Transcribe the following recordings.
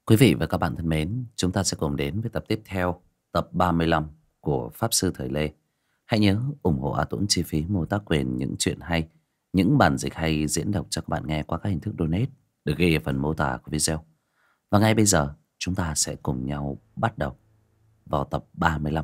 Quý vị và các bạn thân mến, chúng ta sẽ cùng đến với tập tiếp theo, tập 35 của Pháp Sư Thời Lê. Hãy nhớ ủng hộ A Tũng chi phí mua tác quyền những chuyện hay, những bản dịch hay diễn đọc cho các bạn nghe qua các hình thức donate được ghi ở phần mô tả của video. Và ngay bây giờ, chúng ta sẽ cùng nhau bắt đầu vào tập 35.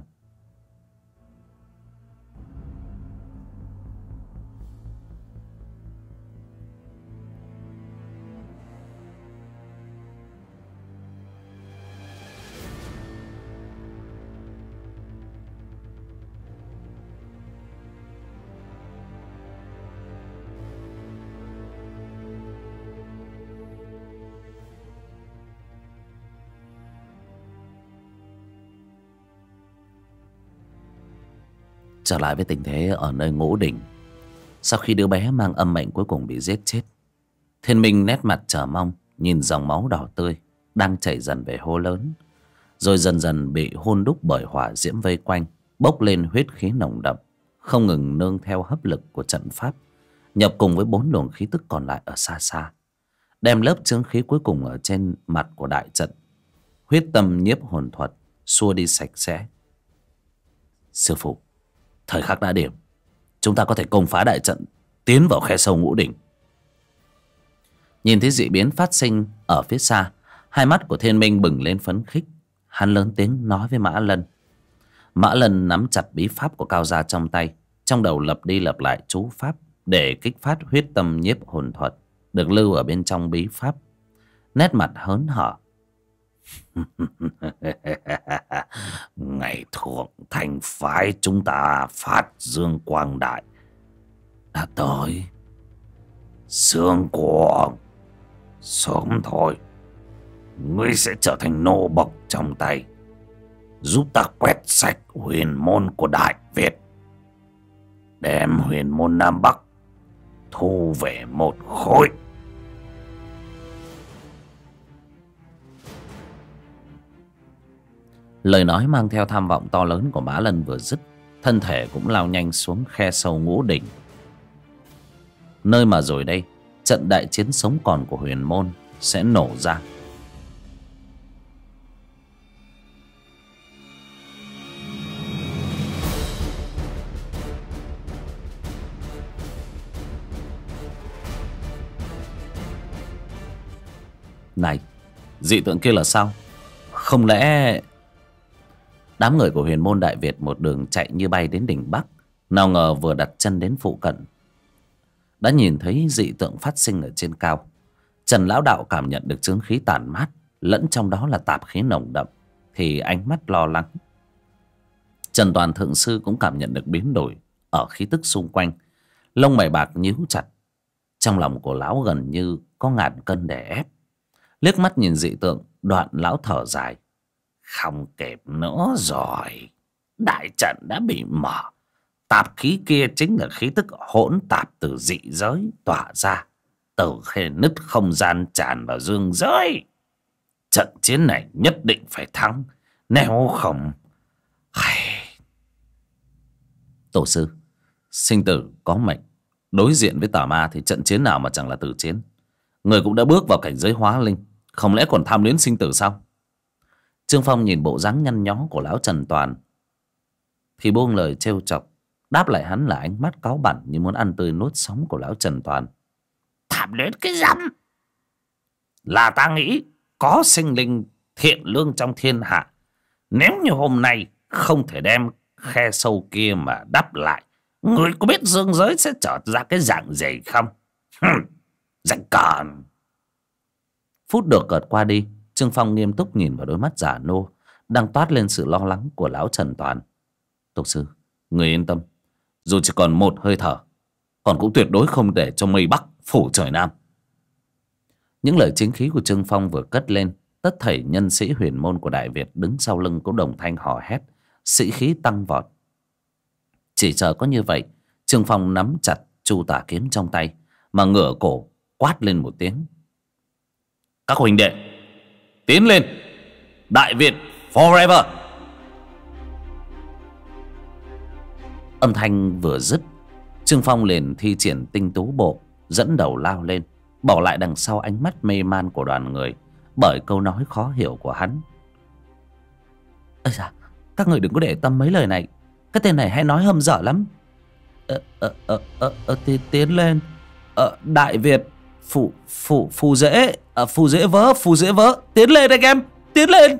Trở lại với tình thế ở nơi Ngũ Đỉnh. Sau khi đứa bé mang âm mệnh cuối cùng bị giết chết, Thiên Minh nét mặt chờ mong nhìn dòng máu đỏ tươi đang chảy dần về hố lớn, rồi dần dần bị hun đúc bởi hỏa diễm vây quanh, bốc lên huyết khí nồng đậm, không ngừng nương theo hấp lực của trận pháp, nhập cùng với 4 luồng khí tức còn lại ở xa xa, đem lớp chướng khí cuối cùng ở trên mặt của đại trận huyết tâm nhiếp hồn thuật xua đi sạch sẽ. Sư phụ, thời khắc đã điểm, chúng ta có thể công phá đại trận, tiến vào khe sâu Ngũ Đỉnh. Nhìn thấy dị biến phát sinh ở phía xa, hai mắt của Thiên Minh bừng lên phấn khích. Hắn lớn tiếng nói với Mã Lân. Mã Lân nắm chặt bí pháp của Cao Gia trong tay, trong đầu lặp đi lặp lại chú pháp để kích phát huyết tâm nhiếp hồn thuật được lưu ở bên trong bí pháp, nét mặt hớn hở. Ngày thượng thành phái chúng ta phát dương quang đại đã tới. Dương Quang, sớm thôi ngươi sẽ trở thành nô bộc trong tay, giúp ta quét sạch huyền môn của Đại Việt, đem huyền môn Nam Bắc thu về một khối. Lời nói mang theo tham vọng to lớn của Mã Lân vừa dứt, thân thể cũng lao nhanh xuống khe sâu Ngũ Đỉnh, nơi mà rồi đây trận đại chiến sống còn của huyền môn sẽ nổ ra. Này, dị tượng kia là sao? Không lẽ... Đám người của huyền môn Đại Việt một đường chạy như bay đến đỉnh Bắc, nào ngờ vừa đặt chân đến phụ cận đã nhìn thấy dị tượng phát sinh ở trên cao. Trần lão đạo cảm nhận được chướng khí tản mát, lẫn trong đó là tạp khí nồng đậm, thì ánh mắt lo lắng. Trần Toàn thượng sư cũng cảm nhận được biến đổi ở khí tức xung quanh, lông mày bạc nhíu chặt. Trong lòng của lão gần như có ngàn cân đè ép. Liếc mắt nhìn dị tượng, đoạn lão thở dài. Không kịp nữa rồi, đại trận đã bị mở. Tạp khí kia chính là khí tức hỗn tạp từ dị giới tỏa ra, từ khe nứt không gian tràn vào dương giới. Trận chiến này nhất định phải thắng, nếu không... Tổ sư, sinh tử có mệnh, đối diện với tà ma thì trận chiến nào mà chẳng là tử chiến. Người cũng đã bước vào cảnh giới hóa linh, không lẽ còn tham luyến sinh tử sao? Trương Phong nhìn bộ dáng nhăn nhó của lão Trần Toàn thì buông lời trêu chọc. Đáp lại hắn là ánh mắt cáu bẳn như muốn ăn tươi nuốt sống của lão Trần Toàn. Tham luyến cái rắm, là ta nghĩ có sinh linh thiện lương trong thiên hạ, nếu như hôm nay không thể đem khe sâu kia mà đắp lại, người có biết dương giới sẽ trở ra cái dạng gì không? Rảnh còn. Phút được cợt qua đi, Trương Phong nghiêm túc nhìn vào đôi mắt giả nô đang toát lên sự lo lắng của lão Trần Toàn. Tổ sư, người yên tâm, dù chỉ còn một hơi thở, còn cũng tuyệt đối không để cho mây Bắc phủ trời Nam. Những lời chính khí của Trương Phong vừa cất lên, tất thảy nhân sĩ huyền môn của Đại Việt đứng sau lưng cũng đồng thanh hò hét, sĩ khí tăng vọt. Chỉ chờ có như vậy, Trương Phong nắm chặt chu tả kiếm trong tay mà ngửa cổ quát lên một tiếng. Các huynh đệ, tiến lên! Đại Việt forever! Âm thanh vừa dứt, Trương Phong liền thi triển tinh tú bộ, dẫn đầu lao lên, bỏ lại đằng sau ánh mắt mê man của đoàn người bởi câu nói khó hiểu của hắn. Ây da, các người đừng có để tâm mấy lời này. Cái tên này hay nói hâm dở lắm. Tiến lên. Đại Việt phù dễ phù dễ vỡ. Tiến lên anh em, tiến lên.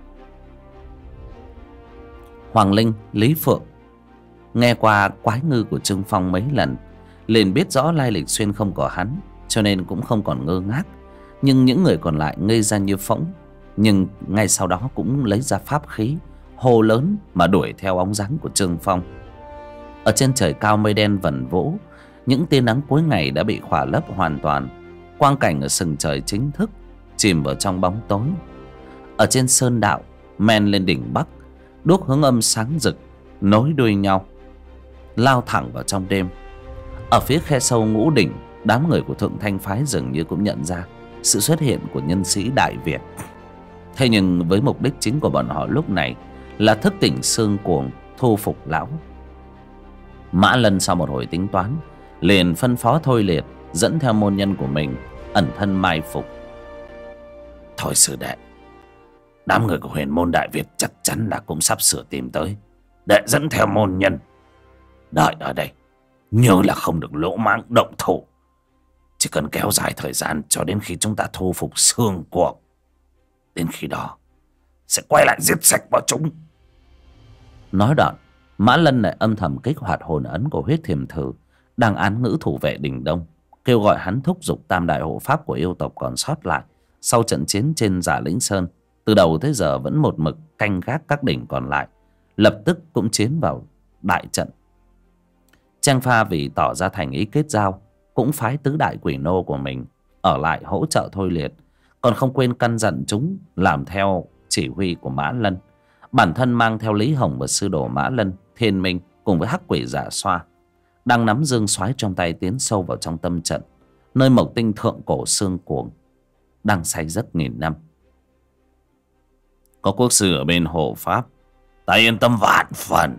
Hoàng Linh, Lý Phượng nghe qua quái ngư của Trương Phong mấy lần, liền biết rõ lai lịch xuyên không của hắn, cho nên cũng không còn ngơ ngác. Nhưng những người còn lại ngây ra như phỗng, nhưng ngay sau đó cũng lấy ra pháp khí, hô lớn mà đuổi theo bóng dáng của Trương Phong. Ở trên trời cao mây đen vần vũ, những tia nắng cuối ngày đã bị khỏa lấp hoàn toàn. Quang cảnh ở sừng trời chính thức chìm vào trong bóng tối. Ở trên sơn đạo men lên đỉnh Bắc, đuốc hướng âm sáng rực nối đuôi nhau lao thẳng vào trong đêm. Ở phía khe sâu Ngũ Đỉnh, đám người của Thượng Thanh phái dường như cũng nhận ra sự xuất hiện của nhân sĩ Đại Việt. Thế nhưng với mục đích chính của bọn họ lúc này là thức tỉnh xương cuồng, thu phục lão. Mã Lân sau một hồi tính toán liền phân phó Thôi Liệt dẫn theo môn nhân của mình ẩn thân mai phục. Thôi sư đệ, đám người của huyền môn Đại Việt chắc chắn là cũng sắp sửa tìm tới. Đệ dẫn theo môn nhân đợi ở đây, nhớ là không được lỗ mãng động thủ. Chỉ cần kéo dài thời gian cho đến khi chúng ta thu phục xương cuồng, đến khi đó sẽ quay lại giết sạch bọn chúng. Nói đoạn, Mã Lân lại âm thầm kích hoạt hồn ấn của Huyết Thiềm Thử đang án ngữ thủ vệ Đình Đông, kêu gọi hắn thúc giục tam đại hộ pháp của yêu tộc còn sót lại sau trận chiến trên Giả Lĩnh Sơn từ đầu tới giờ vẫn một mực canh gác các đỉnh còn lại, lập tức cũng chiến vào đại trận. Trang Pha vì tỏ ra thành ý kết giao, cũng phái tứ đại quỷ nô của mình ở lại hỗ trợ Thôi Liệt, còn không quên căn dặn chúng làm theo chỉ huy của Mã Lân. Bản thân mang theo Lý Hồng và sư đồ Mã Lân, Thiên Minh cùng với Hắc Quỷ Giả Xoa đang nắm dương soái trong tay tiến sâu vào trong tâm trận, nơi mộc tinh thượng cổ xương cuồng đang say giấc nghìn năm. Có quốc sư ở bên hộ pháp, ta yên tâm vạn phần.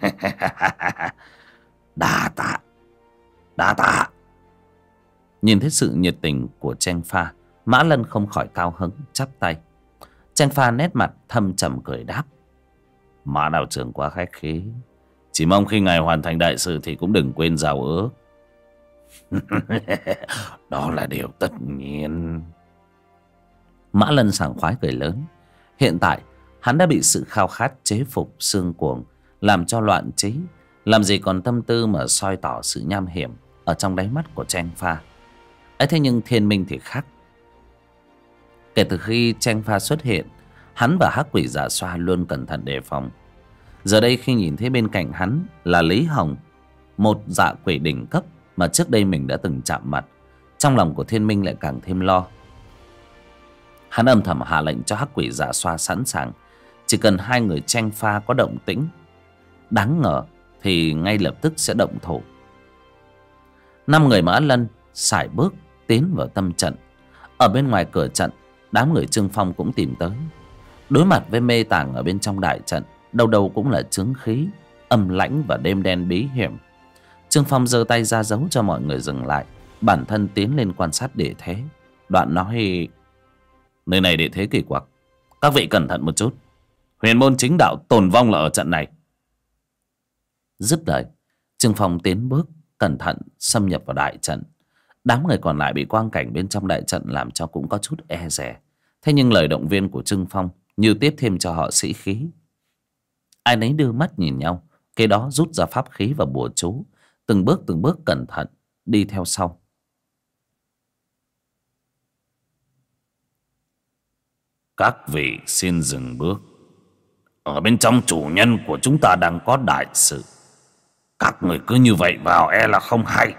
Đa tạ, đa tạ. Nhìn thấy sự nhiệt tình của Trang Pha, Mã Lân không khỏi cao hứng chắp tay. Trang Pha nét mặt thâm trầm cười đáp: Mã đạo trưởng quá khách khí, chỉ mong khi ngài hoàn thành đại sự thì cũng đừng quên giao ước. Đó là điều tất nhiên. Mã Lân sảng khoái cười lớn. Hiện tại hắn đã bị sự khao khát chế phục xương cuồng làm cho loạn trí, làm gì còn tâm tư mà soi tỏ sự nham hiểm ở trong đáy mắt của Trang Pha. Ấy thế nhưng Thiên Minh thì khác. Kể từ khi Trang Pha xuất hiện, hắn và Hắc Quỷ Giả Xoa luôn cẩn thận đề phòng. Giờ đây khi nhìn thấy bên cạnh hắn là Lý Hồng, một dạ quỷ đỉnh cấp mà trước đây mình đã từng chạm mặt, trong lòng của Thiên Minh lại càng thêm lo. Hắn âm thầm hạ lệnh cho Hắc Quỷ Giả Xoa sẵn sàng, chỉ cần hai người Trang Pha có động tĩnh đáng ngờ thì ngay lập tức sẽ động thủ. 5 người Mã Lân sải bước tiến vào tâm trận. Ở bên ngoài cửa trận, đám người Trương Phong cũng tìm tới. Đối mặt với mê tàng ở bên trong đại trận, đâu đâu cũng là chướng khí âm lãnh và đêm đen bí hiểm. Trương Phong giơ tay ra dấu cho mọi người dừng lại, bản thân tiến lên quan sát địa thế. Đoạn nói: Nơi này địa thế kỳ quặc, các vị cẩn thận một chút. Huyền môn chính đạo tồn vong là ở trận này. Dứt lời, Trương Phong tiến bước cẩn thận xâm nhập vào đại trận. Đám người còn lại bị quang cảnh bên trong đại trận làm cho cũng có chút e dè. Thế nhưng lời động viên của Trương Phong như tiếp thêm cho họ sĩ khí. Ai nấy đưa mắt nhìn nhau, kế đó rút ra pháp khí và bùa chú, từng bước cẩn thận đi theo sau. Các vị xin dừng bước. Ở bên trong chủ nhân của chúng ta đang có đại sự. Các người cứ như vậy vào e là không hay.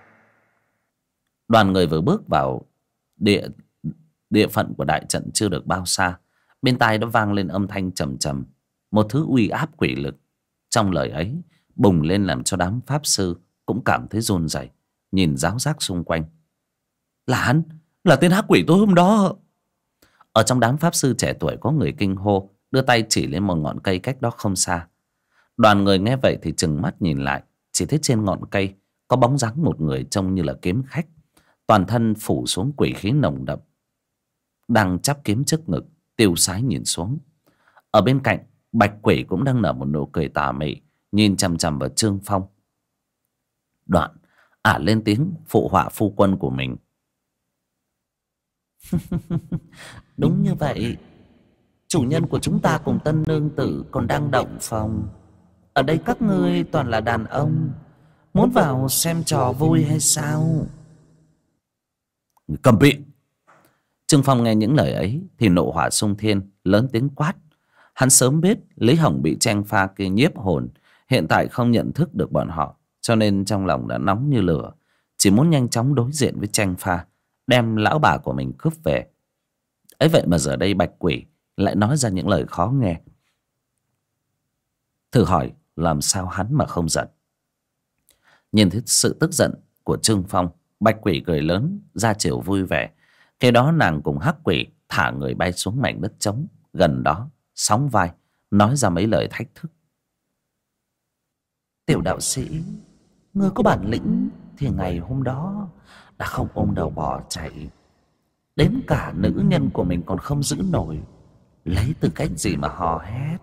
Đoàn người vừa bước vào địa phận của đại trận chưa được bao xa, bên tai đã vang lên âm thanh trầm trầm, một thứ uy áp quỷ lực trong lời ấy bùng lên làm cho đám pháp sư cũng cảm thấy run rẩy, nhìn ráo rác xung quanh. Là hắn, là tên hắc quỷ tối hôm đó. Ở trong đám pháp sư trẻ tuổi có người kinh hô, đưa tay chỉ lên một ngọn cây cách đó không xa. Đoàn người nghe vậy thì trừng mắt nhìn lại, chỉ thấy trên ngọn cây có bóng dáng một người trông như là kiếm khách, toàn thân phủ xuống quỷ khí nồng đậm. đang chắp kiếm trước ngực, tiêu sái nhìn xuống. Ở bên cạnh, Bạch Quỷ cũng đang nở một nụ cười tà mị, nhìn chằm chằm vào Trương Phong. Đoạn ả lên tiếng phụ họa phu quân của mình. Đúng như vậy, chủ nhân của chúng ta cùng tân nương tử còn đang động phòng. Ở đây các ngươi toàn là đàn ông, muốn vào xem trò vui hay sao? Cầm bị! Trương Phong nghe những lời ấy thì nộ hỏa xung thiên, lớn tiếng quát. Hắn sớm biết Lý Hồng bị Cheng Pha kia nhiếp hồn, hiện tại không nhận thức được bọn họ, cho nên trong lòng đã nóng như lửa, chỉ muốn nhanh chóng đối diện với Cheng Pha, đem lão bà của mình cướp về. Ấy vậy mà giờ đây Bạch Quỷ lại nói ra những lời khó nghe. Thử hỏi làm sao hắn mà không giận? Nhìn thấy sự tức giận của Trương Phong, Bạch Quỷ cười lớn, ra chiều vui vẻ. Cái đó nàng cùng Hắc Quỷ thả người bay xuống mảnh đất trống gần đó, sóng vai nói ra mấy lời thách thức. Tiểu đạo sĩ, ngươi có bản lĩnh thì ngày hôm đó đã không ôm đầu bỏ chạy, đến cả nữ nhân của mình còn không giữ nổi, lấy tư cách gì mà hò hét?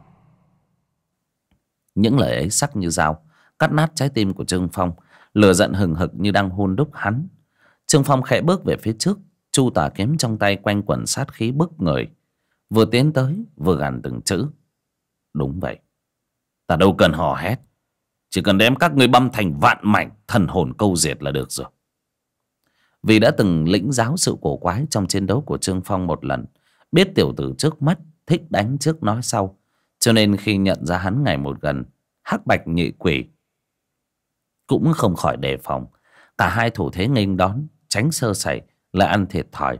Những lời ấy sắc như dao, cắt nát trái tim của Trương Phong. Lửa giận hừng hực như đang hun đúc hắn. Trương Phong khẽ bước về phía trước, chu tà kiếm trong tay quanh quẩn sát khí bức người, vừa tiến tới vừa gằn từng chữ. Đúng vậy, ta đâu cần hò hét, chỉ cần đem các ngươi băm thành vạn mảnh, thần hồn câu diệt là được rồi. Vì đã từng lĩnh giáo sự cổ quái trong chiến đấu của Trương Phong một lần, biết tiểu tử trước mắt thích đánh trước nói sau, cho nên khi nhận ra hắn ngày một gần, Hắc Bạch Nhị Quỷ cũng không khỏi đề phòng. Cả hai thủ thế nghênh đón, tránh sơ sẩy lại ăn thiệt thòi.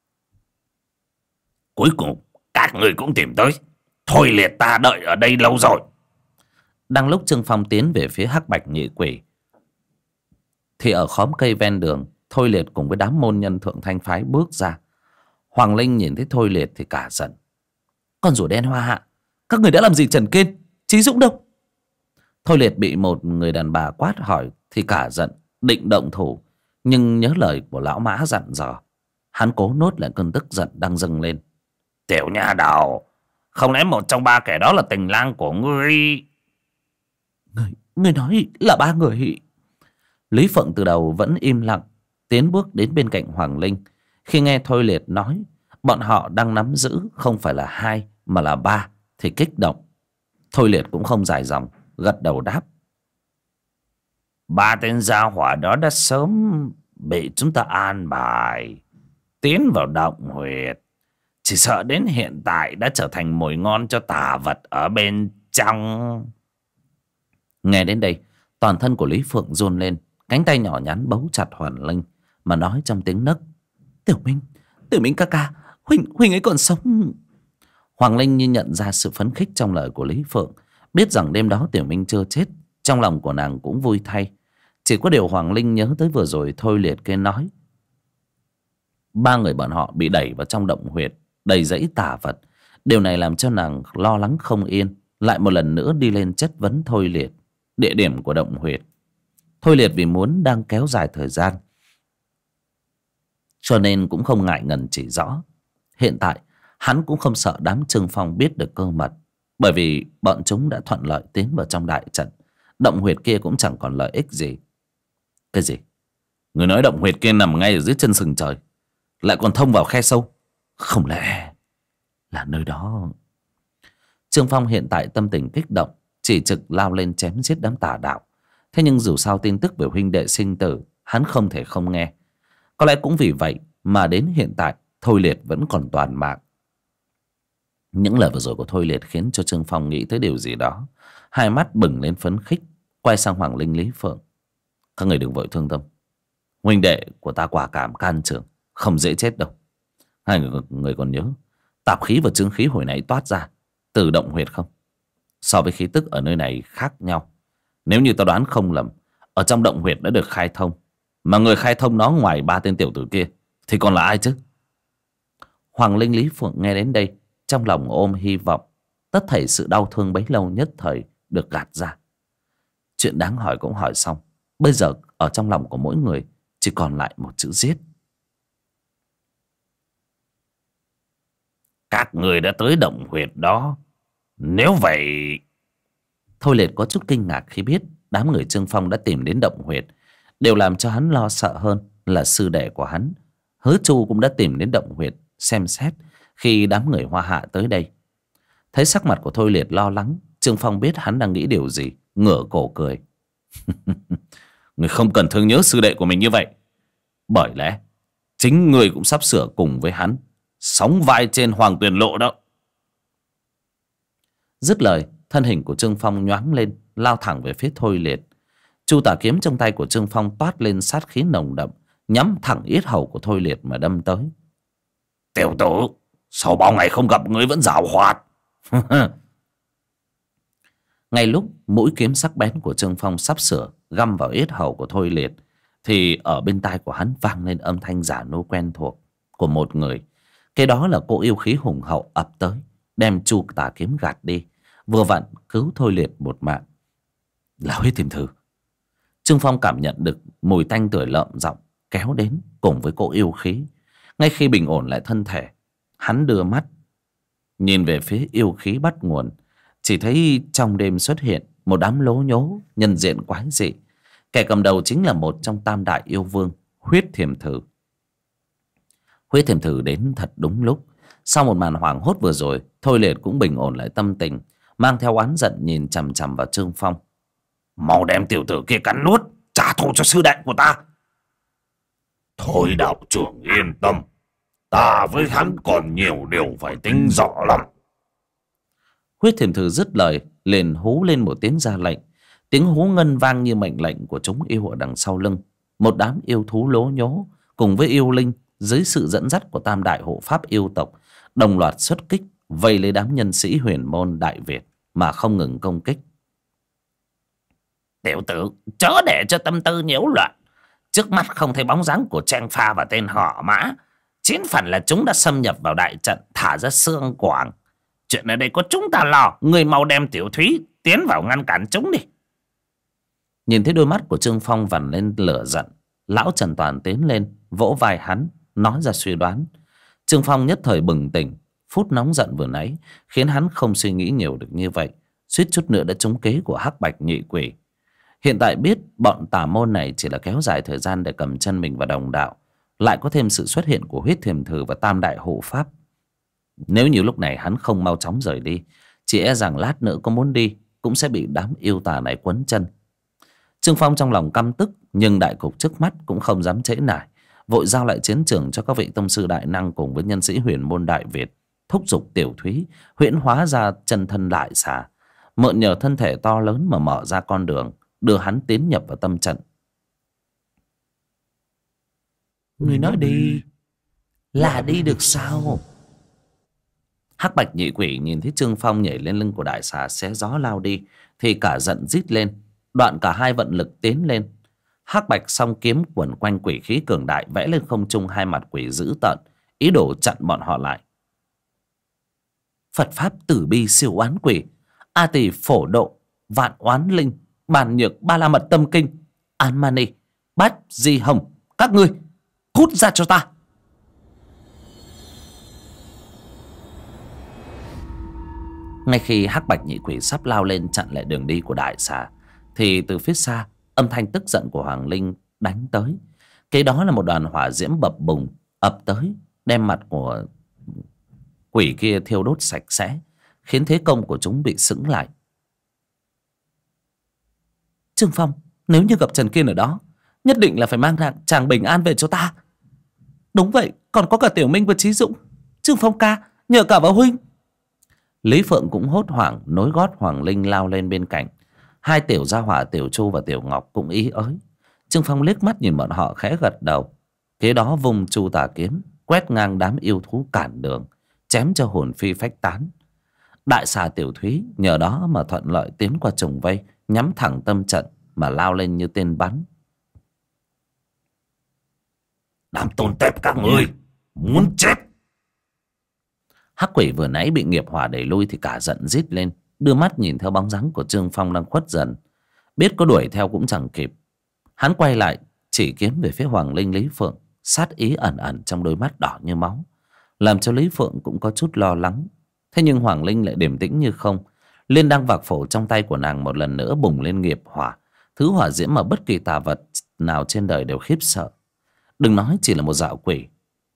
Cuối cùng các người cũng tìm tới. Thôi liệt, ta đợi ở đây lâu rồi. Đang lúc Trương Phong tiến về phía Hắc Bạch Nhị Quỷ thì ở khóm cây ven đường, Thôi Liệt cùng với đám môn nhân Thượng Thanh phái bước ra. Hoàng Linh nhìn thấy Thôi Liệt thì cả giận. Con rùa đen Hoa Hạ, các người đã làm gì Trần Kiên, Chí Dũng đâu? Thôi Liệt bị một người đàn bà quát hỏi thì cả giận, định động thủ, nhưng nhớ lời của lão Mã dặn dò, hắn cố nốt lại cơn tức giận đang dâng lên. Tiểu nha đầu, không lẽ một trong ba kẻ đó là tình lang của ngươi? Ngươi nói là ba người? Lý Phượng từ đầu vẫn im lặng, tiến bước đến bên cạnh Hoàng Linh. Khi nghe Thôi Liệt nói bọn họ đang nắm giữ không phải là hai mà là ba thì kích động. Thôi Liệt cũng không dài dòng, gật đầu đáp. Ba tên gia hỏa đó đã sớm bị chúng ta an bài tiến vào động huyệt, chỉ sợ đến hiện tại đã trở thành mồi ngon cho tà vật ở bên trong. Nghe đến đây, toàn thân của Lý Phượng run lên, cánh tay nhỏ nhắn bấu chặt Hoàng Linh mà nói trong tiếng nấc. Tiểu Minh ca ca, huynh ấy còn sống. Hoàng Linh như nhận ra sự phấn khích trong lời của Lý Phượng, biết rằng đêm đó Tiểu Minh chưa chết, trong lòng của nàng cũng vui thay. Chỉ có điều Hoàng Linh nhớ tới vừa rồi Thôi Liệt kia nói ba người bọn họ bị đẩy vào trong động huyệt đầy rẫy tà vật. Điều này làm cho nàng lo lắng không yên, lại một lần nữa đi lên chất vấn Thôi Liệt địa điểm của động huyệt. Thôi Liệt vì muốn đang kéo dài thời gian cho nên cũng không ngại ngần chỉ rõ. Hiện tại hắn cũng không sợ đám Trương Phong biết được cơ mật, bởi vì bọn chúng đã thuận lợi tiến vào trong đại trận. Động huyệt kia cũng chẳng còn lợi ích gì. Cái gì? Người nói động huyệt kia nằm ngay ở dưới chân sừng trời, lại còn thông vào khe sâu, không lẽ là nơi đó? Trương Phong hiện tại tâm tình kích động, chỉ trực lao lên chém giết đám tà đạo. Thế nhưng dù sao tin tức về huynh đệ sinh tử hắn không thể không nghe. Có lẽ cũng vì vậy mà đến hiện tại Thôi Liệt vẫn còn toàn mạng. Những lời vừa rồi của Thôi Liệt khiến cho Trương Phong nghĩ tới điều gì đó, hai mắt bừng lên phấn khích, quay sang Hoàng Linh, Lý Phượng. Các người đừng vội thương tâm, huynh đệ của ta quả cảm can trường, không dễ chết đâu. Hai người còn nhớ tạp khí và chứng khí hồi nãy toát ra từ động huyệt không? So với khí tức ở nơi này khác nhau. Nếu như ta đoán không lầm, ở trong động huyệt đã được khai thông, mà người khai thông nó ngoài ba tên tiểu tử kia thì còn là ai chứ? Hoàng Linh, Lý Phượng nghe đến đây, trong lòng ôm hy vọng. Tất thảy sự đau thương bấy lâu nhất thời được gạt ra. Chuyện đáng hỏi cũng hỏi xong, bây giờ ở trong lòng của mỗi người chỉ còn lại một chữ giết. các người đã tới động huyệt đó. Nếu vậy... Thôi Liệt có chút kinh ngạc khi biết đám người Trương Phong đã tìm đến động huyệt. Điều làm cho hắn lo sợ hơn là sư đệ của hắn, Hứa Chu, cũng đã tìm đến động huyệt xem xét khi đám người Hoa Hạ tới đây. Thấy sắc mặt của Thôi Liệt lo lắng, Trương Phong biết hắn đang nghĩ điều gì, ngửa cổ cười. Người không cần thương nhớ sư đệ của mình như vậy. Bởi lẽ chính người cũng sắp sửa cùng với hắn sóng vai trên Hoàng Tuyền Lộ đó. Dứt lời, thân hình của Trương Phong nhoáng lên, lao thẳng về phía Thôi Liệt. Chu tà kiếm trong tay của Trương Phong toát lên sát khí nồng đậm, nhắm thẳng yết hầu của Thôi Liệt mà đâm tới. Tiểu tử, sau bao ngày không gặp ngươi vẫn giảo hoạt. Ngay lúc mũi kiếm sắc bén của Trương Phong sắp sửa găm vào yết hầu của Thôi Liệt, thì ở bên tai của hắn vang lên âm thanh giả nô quen thuộc của một người. Cái đó là cỗ yêu khí hùng hậu ập tới, đem Chu tà kiếm gạt đi, vừa vặn cứu Thôi Liệt một mạng. Là Huyết Thiềm Thử. Trương Phong cảm nhận được mùi tanh tưởi lợm giọng kéo đến cùng với cỗ yêu khí. Ngay khi bình ổn lại thân thể, hắn đưa mắt nhìn về phía yêu khí bắt nguồn, chỉ thấy trong đêm xuất hiện một đám lố nhố nhân diện quái dị. Kẻ cầm đầu chính là một trong tam đại yêu vương, Huyết Thiềm Thử. Huyết Thiềm Thử đến thật đúng lúc. Sau một màn hoảng hốt vừa rồi, Thôi Liệt cũng bình ổn lại tâm tình, mang theo oán giận nhìn chằm chằm vào Trương Phong. Mau đem tiểu tử kia cắn nuốt, trả thù cho sư đệ của ta. Thôi đạo trưởng yên tâm, ta với hắn còn nhiều điều phải tính rõ lắm. Huyết Thiềm Thử dứt lời liền hú lên một tiếng ra lệnh. Tiếng hú ngân vang như mệnh lệnh của chúng yêu ở đằng sau lưng. Một đám yêu thú lố nhố cùng với yêu linh dưới sự dẫn dắt của tam đại hộ pháp yêu tộc đồng loạt xuất kích, vây lấy đám nhân sĩ huyền môn Đại Việt mà không ngừng công kích. Tiểu tử, chớ để cho tâm tư nhiễu loạn. Trước mắt không thấy bóng dáng của Trang Pha và tên họ Mã. Chín phần là chúng đã xâm nhập vào đại trận, thả ra xương quảng. Chuyện ở đây có chúng ta lo. Người mau đem Tiểu Thúy tiến vào ngăn cản chúng đi. Nhìn thấy đôi mắt của Trương Phong vằn lên lửa giận, lão Trần Toàn tiến lên vỗ vai hắn, nói ra suy đoán. Trương Phong nhất thời bừng tỉnh. Phút nóng giận vừa nãy khiến hắn không suy nghĩ nhiều được như vậy, suýt chút nữa đã trúng kế của Hắc Bạch Nhị Quỷ. Hiện tại biết bọn tà môn này chỉ là kéo dài thời gian để cầm chân mình vào đồng đạo, lại có thêm sự xuất hiện của Huyết Thiềm Thử và tam đại hộ pháp. Nếu như lúc này hắn không mau chóng rời đi, chỉ e rằng lát nữa có muốn đi cũng sẽ bị đám yêu tà này quấn chân. Trương Phong trong lòng căm tức, nhưng đại cục trước mắt cũng không dám trễ nải, vội giao lại chiến trường cho các vị tông sư đại năng cùng với nhân sĩ huyền môn Đại Việt, thúc giục Tiểu Thúy huyễn hóa ra chân thân Đại Xà, mượn nhờ thân thể to lớn mà mở ra con đường đưa hắn tiến nhập vào tâm trận. Người nói đi là đi được sao? Hắc Bạch Nhị Quỷ nhìn thấy Trương Phong nhảy lên lưng của Đại Xà xé gió lao đi thì cả giận rít lên. Đoạn cả hai vận lực tiến lên. Hắc Bạch song kiếm quẩn quanh quỷ khí cường đại, vẽ lên không trung hai mặt quỷ dữ tợn, ý đồ chặn bọn họ lại. Phật pháp tử bi siêu oán quỷ, A Tỳ phổ độ vạn oán linh, bàn nhược ba la mật tâm kinh, An Mani Bát Di Hồng, các ngươi cút ra cho ta. Ngay khi Hắc Bạch Nhị Quỷ sắp lao lên chặn lại đường đi của Đại Xà, thì từ phía xa âm thanh tức giận của Hoàng Linh đánh tới. Cái đó là một đoàn hỏa diễm bập bùng ập tới, đem mặt của quỷ kia thiêu đốt sạch sẽ, khiến thế công của chúng bị sững lại. Trương Phong, nếu như gặp Trần Kiên ở đó, nhất định là phải mang chàng bình an về cho ta. Đúng vậy, còn có cả Tiểu Minh và Trí Dũng. Trương Phong ca, nhờ cả vào huynh. Lý Phượng cũng hốt hoảng nối gót Hoàng Linh lao lên bên cạnh. Hai tiểu gia hỏa Tiểu Chu và Tiểu Ngọc cũng ý ới. Trương Phong liếc mắt nhìn bọn họ khẽ gật đầu, kế đó vùng Chu tà kiếm quét ngang đám yêu thú cản đường, chém cho hồn phi phách tán. Đại Xà Tiểu Thúy nhờ đó mà thuận lợi tiến qua trùng vây, nhắm thẳng tâm trận mà lao lên như tên bắn. Đám tôn tép các ngươi muốn chết! Hắc Quỷ vừa nãy bị nghiệp hỏa đẩy lui thì cả giận rít lên, đưa mắt nhìn theo bóng dáng của Trương Phong đang khuất dần, biết có đuổi theo cũng chẳng kịp. Hắn quay lại chỉ kiếm về phía Hoàng Linh Lý Phượng, sát ý ẩn ẩn trong đôi mắt đỏ như máu. làm cho Lý Phượng cũng có chút lo lắng. Thế nhưng Hoàng Linh lại điềm tĩnh như không. Liên đăng vạc phổ trong tay của nàng một lần nữa bùng lên nghiệp hỏa. Thứ hỏa diễm mà bất kỳ tà vật nào trên đời đều khiếp sợ. Đừng nói chỉ là một dạo quỷ.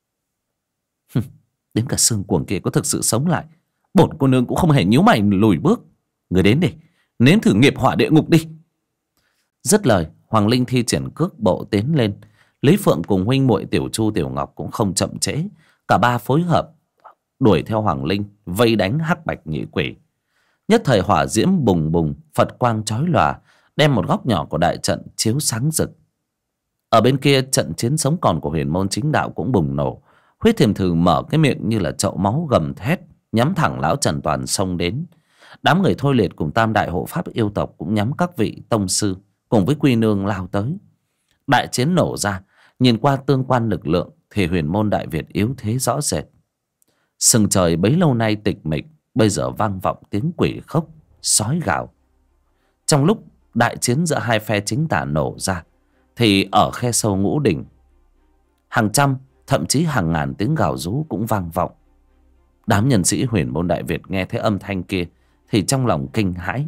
Đến cả xương cuồng kia có thực sự sống lại, bổn cô nương cũng không hề nhíu mày lùi bước. Người đến đi, nếm thử nghiệp hỏa địa ngục đi. Dứt lời, Hoàng Linh thi triển cước bộ tiến lên. Lý Phượng cùng huynh muội Tiểu Chu Tiểu Ngọc cũng không chậm trễ. Cả ba phối hợp đuổi theo Hoàng Linh, vây đánh hắc bạch nhị quỷ. Nhất thời hỏa diễm bùng bùng, Phật quang chói lòa, đem một góc nhỏ của đại trận chiếu sáng rực. Ở bên kia, trận chiến sống còn của huyền môn chính đạo cũng bùng nổ. Huyết Thiềm Thử mở cái miệng như là chậu máu gầm thét, nhắm thẳng lão Trần Toàn xông đến. Đám người Thôi Liệt cùng tam đại hộ pháp yêu tộc cũng nhắm các vị tông sư cùng với Quy Nương lao tới. Đại chiến nổ ra, nhìn qua tương quan lực lượng thì huyền môn Đại Việt yếu thế rõ rệt. Sừng trời bấy lâu nay tịch mịch, bây giờ vang vọng tiếng quỷ khóc, sói gào. Trong lúc đại chiến giữa hai phe chính tà nổ ra, thì ở khe sâu Ngũ Đỉnh, hàng trăm thậm chí hàng ngàn tiếng gào rú cũng vang vọng. Đám nhân sĩ huyền môn Đại Việt nghe thấy âm thanh kia thì trong lòng kinh hãi.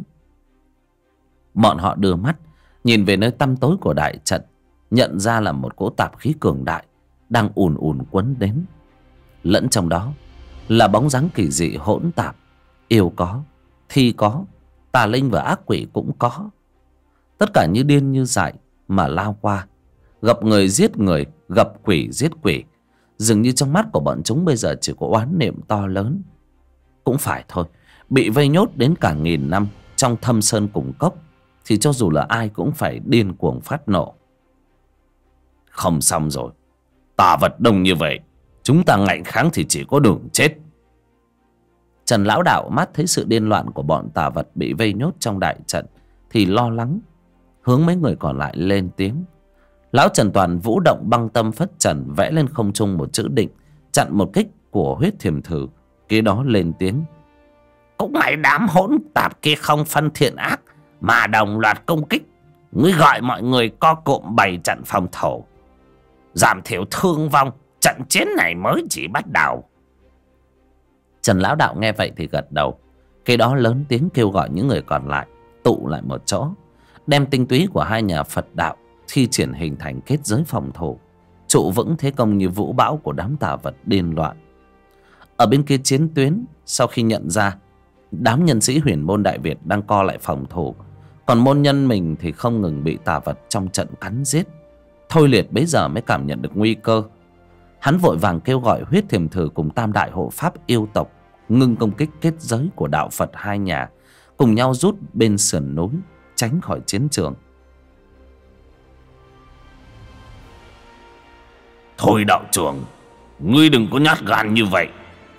Bọn họ đưa mắt nhìn về nơi tăm tối của đại trận, nhận ra là một cỗ tạp khí cường đại đang ùn ùn quấn đến. Lẫn trong đó là bóng dáng kỳ dị hỗn tạp, yêu có, thi có, tà linh và ác quỷ cũng có. Tất cả như điên như dại mà lao qua, gặp người giết người, gặp quỷ giết quỷ. Dường như trong mắt của bọn chúng bây giờ chỉ có oán niệm to lớn. Cũng phải thôi, bị vây nhốt đến cả 1000 năm trong thâm sơn cùng cốc thì cho dù là ai cũng phải điên cuồng phát nộ. Không xong rồi, tà vật đông như vậy, chúng ta ngạnh kháng thì chỉ có đường chết. Trần lão đạo mắt thấy sự điên loạn của bọn tà vật bị vây nhốt trong đại trận thì lo lắng, hướng mấy người còn lại lên tiếng. Lão Trần Toàn vũ động băng tâm phất trần, vẽ lên không trung một chữ định, chặn một kích của Huyết Thiềm Thử. Kế đó lên tiếng: cũng mày đám hỗn tạp kia không phân thiện ác mà đồng loạt công kích. Ngươi gọi mọi người co cụm bày trận phòng thủ, giảm thiểu thương vong. Trận chiến này mới chỉ bắt đầu. Trần lão đạo nghe vậy thì gật đầu. Kế đó lớn tiếng kêu gọi những người còn lại tụ lại một chỗ, đem tinh túy của hai nhà Phật đạo thi triển hình thành kết giới phòng thủ, trụ vững thế công như vũ bão của đám tà vật điên loạn. Ở bên kia chiến tuyến, sau khi nhận ra đám nhân sĩ huyền môn Đại Việt đang co lại phòng thủ, còn môn nhân mình thì không ngừng bị tà vật trong trận cắn giết, Thôi Liệt bấy giờ mới cảm nhận được nguy cơ. Hắn vội vàng kêu gọi Huyết Thiềm Thử cùng tam đại hộ pháp yêu tộc ngưng công kích kết giới của đạo Phật hai nhà, cùng nhau rút bên sườn núi tránh khỏi chiến trường. Thôi đạo trưởng, ngươi đừng có nhát gan như vậy.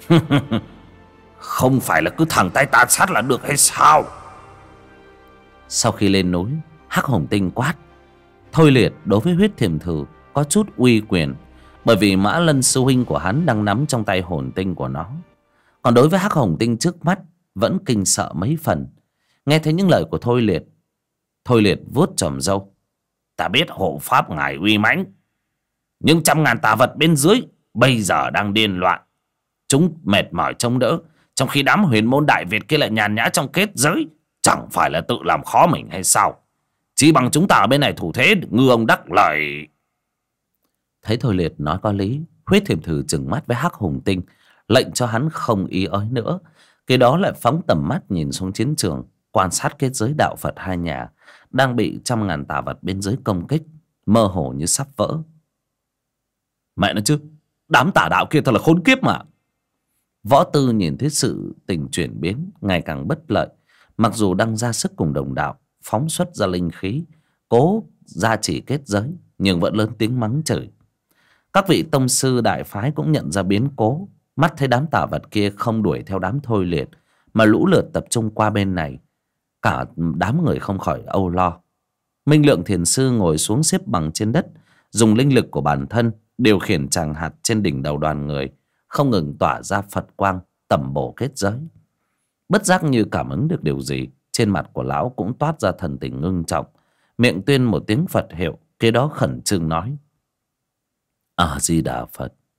Không phải là cứ thẳng tay ta sát là được hay sao? Sau khi lên núi, Hắc Hồng Tinh quát. Thôi Liệt đối với Huyết Thiềm Thử có chút uy quyền, bởi vì Mã Lân sư huynh của hắn đang nắm trong tay hồn tinh của nó. Còn đối với Hắc Hồng Tinh trước mắt vẫn kinh sợ mấy phần. Nghe thấy những lời của Thôi Liệt vuốt chòm râu. Ta biết hộ pháp ngài uy mãnh, nhưng trăm ngàn tà vật bên dưới bây giờ đang điên loạn. Chúng mệt mỏi chống đỡ, trong khi đám huyền môn Đại Việt kia lại nhàn nhã trong kết giới. Chẳng phải là tự làm khó mình hay sao? Chỉ bằng chúng ta ở bên này thủ thế, ngư ông đắc lợi. Thấy Thôi Liệt nói có lý, Huyết Thiềm Thử trừng mắt với Hắc Hồng Tinh, lệnh cho hắn không ý ới nữa. Kế đó lại phóng tầm mắt nhìn xuống chiến trường, quan sát kết giới đạo Phật hai nhà đang bị trăm ngàn tà vật bên dưới công kích, mơ hồ như sắp vỡ. Mẹ nó chứ, đám tà đạo kia thật là khốn kiếp mà. Võ Tư nhìn thấy sự tình chuyển biến ngày càng bất lợi, mặc dù đang ra sức cùng đồng đạo phóng xuất ra linh khí cố gia trì kết giới, nhưng vẫn lớn tiếng mắng chửi. Các vị tông sư đại phái cũng nhận ra biến cố, mắt thấy đám tà vật kia không đuổi theo đám Thôi Liệt mà lũ lượt tập trung qua bên này, cả đám người không khỏi âu lo. Minh Lượng Thiền Sư ngồi xuống xếp bằng trên đất, dùng linh lực của bản thân điều khiển tràng hạt trên đỉnh đầu đoàn người, không ngừng tỏa ra Phật quang tẩm bổ kết giới. Bất giác như cảm ứng được điều gì, trên mặt của lão cũng toát ra thần tình ngưng trọng, miệng tuyên một tiếng Phật hiệu, kế đó khẩn trương nói: A Di Đà Phật,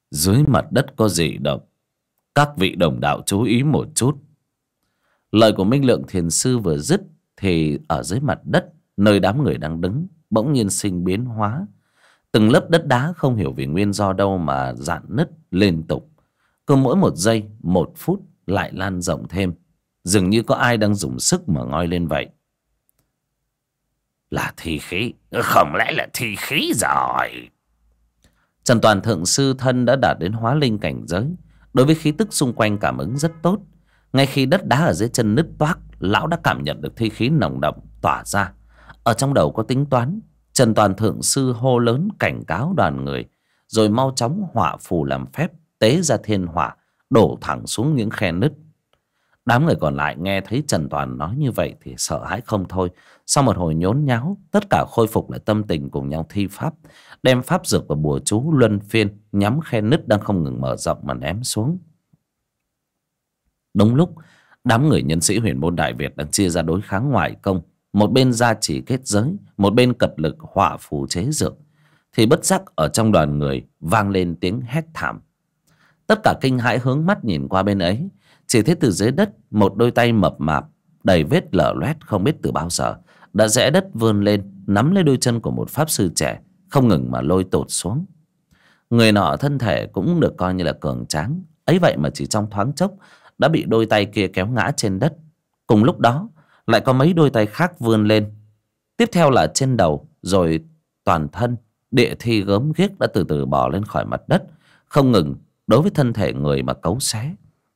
Dưới mặt đất có dị động, các vị đồng đạo chú ý một chút. Lời của Minh Lượng Thiền Sư vừa dứt thì ở dưới mặt đất, nơi đám người đang đứng, bỗng nhiên sinh biến hóa. Từng lớp đất đá không hiểu vì nguyên do đâu mà rạn nứt liên tục. Cứ mỗi 1 giây, 1 phút lại lan rộng thêm. Dường như có ai đang dùng sức mà ngoi lên vậy. Là thi khí, không lẽ là thi khí rồi? Trần Toàn Thượng Sư thân đã đạt đến hóa linh cảnh giới, đối với khí tức xung quanh cảm ứng rất tốt. Ngay khi đất đá ở dưới chân nứt toác, lão đã cảm nhận được thi khí nồng đậm tỏa ra. Ở trong đầu có tính toán, Trần Toàn Thượng Sư hô lớn cảnh cáo đoàn người, rồi mau chóng họa phù làm phép, tế ra thiên hỏa, đổ thẳng xuống những khe nứt. Đám người còn lại nghe thấy Trần Toàn nói như vậy thì sợ hãi không thôi. Sau một hồi nhốn nháo, tất cả khôi phục lại tâm tình, cùng nhau thi pháp, đem pháp dược và bùa chú luân phiên nhắm khe nứt đang không ngừng mở rộng mà ném xuống. Đúng lúc đám người nhân sĩ Huyền Môn Đại Việt đang chia ra đối kháng ngoại công, một bên gia trì kết giới, một bên cật lực họa phù chế dược, thì bất giác ở trong đoàn người vang lên tiếng hét thảm. Tất cả kinh hãi hướng mắt nhìn qua bên ấy, chỉ thấy từ dưới đất một đôi tay mập mạp đầy vết lở loét không biết từ bao giờ đã rẽ đất vươn lên, nắm lấy đôi chân của một pháp sư trẻ, không ngừng mà lôi tụt xuống. Người nọ thân thể cũng được coi như là cường tráng, ấy vậy mà chỉ trong thoáng chốc đã bị đôi tay kia kéo ngã trên đất. Cùng lúc đó lại có mấy đôi tay khác vươn lên, tiếp theo là trên đầu, rồi toàn thân. Địa thi gớm ghiếc đã từ từ bò lên khỏi mặt đất, không ngừng đối với thân thể người mà cấu xé.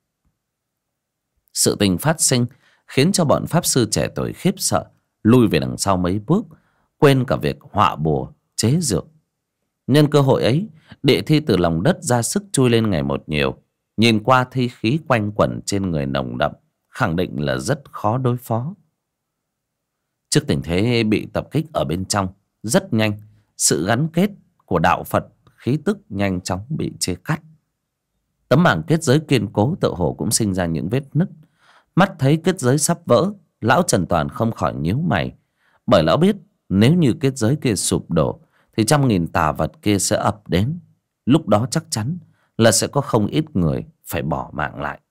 Sự tình phát sinh khiến cho bọn pháp sư trẻ tuổi khiếp sợ, lui về đằng sau mấy bước, quên cả việc họa bùa chế dược. Nhân cơ hội ấy, địa thi từ lòng đất ra sức chui lên ngày một nhiều. Nhìn qua thi khí quanh quẩn trên người nồng đậm, khẳng định là rất khó đối phó. Trước tình thế bị tập kích ở bên trong, rất nhanh sự gắn kết của đạo Phật khí tức nhanh chóng bị chia cắt. Tấm mảng kết giới kiên cố tựa hồ cũng sinh ra những vết nứt. Mắt thấy kết giới sắp vỡ, lão Trần Toàn không khỏi nhíu mày, bởi lão biết nếu như kết giới kia sụp đổ thì 100.000 tà vật kia sẽ ập đến. Lúc đó chắc chắn là sẽ có không ít người phải bỏ mạng lại.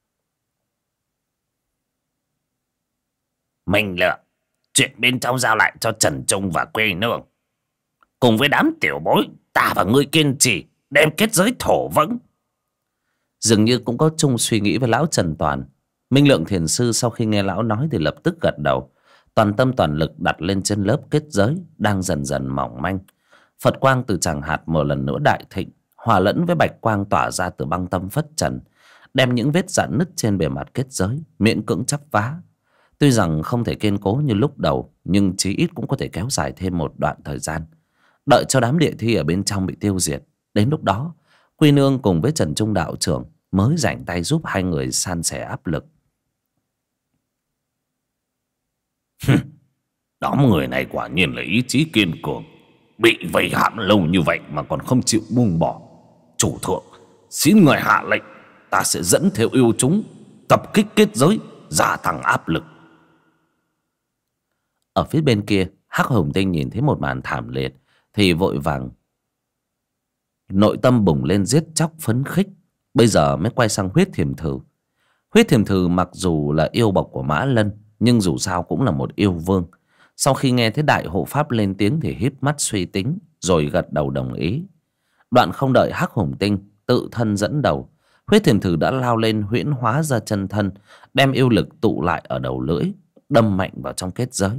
Minh Lượng, chuyện bên trong giao lại cho Trần Trung và Quê Nương. Cùng với đám tiểu bối, ta và ngươi kiên trì đem kết giới thổ vững. Dường như cũng có chung suy nghĩ với lão Trần Toàn. Minh Lượng Thiền Sư sau khi nghe lão nói thì lập tức gật đầu, toàn tâm toàn lực đặt lên trên lớp kết giới đang dần dần mỏng manh. Phật quang từ tràng hạt một lần nữa đại thịnh, hòa lẫn với bạch quang tỏa ra từ băng tâm phất trần, đem những vết rạn nứt trên bề mặt kết giới miễn cưỡng chắp vá. Tuy rằng không thể kiên cố như lúc đầu, nhưng chí ít cũng có thể kéo dài thêm một đoạn thời gian, đợi cho đám địa thi ở bên trong bị tiêu diệt. Đến lúc đó Quy Nương cùng với Trần Trung đạo trưởng mới rảnh tay giúp hai người san sẻ áp lực. Đám người này quả nhiên là ý chí kiên cường, bị vây hãm lâu như vậy mà còn không chịu buông bỏ. Chủ thượng, xin người hạ lệnh, ta sẽ dẫn theo yêu chúng tập kích kết giới, gia tăng áp lực. Ở phía bên kia, Hắc Hồng Tinh nhìn thấy một màn thảm liệt thì vội vàng, nội tâm bùng lên giết chóc phấn khích. Bây giờ mới quay sang Huyết Thiềm Thử. Huyết Thiềm Thử mặc dù là yêu bộc của Mã Lân, nhưng dù sao cũng là một yêu vương. Sau khi nghe thấy đại hộ pháp lên tiếng thì híp mắt suy tính, rồi gật đầu đồng ý. Đoạn không đợi Hắc Hồng Tinh tự thân dẫn đầu, Huyết Thiềm Thử đã lao lên huyễn hóa ra chân thân, đem yêu lực tụ lại ở đầu lưỡi, đâm mạnh vào trong kết giới.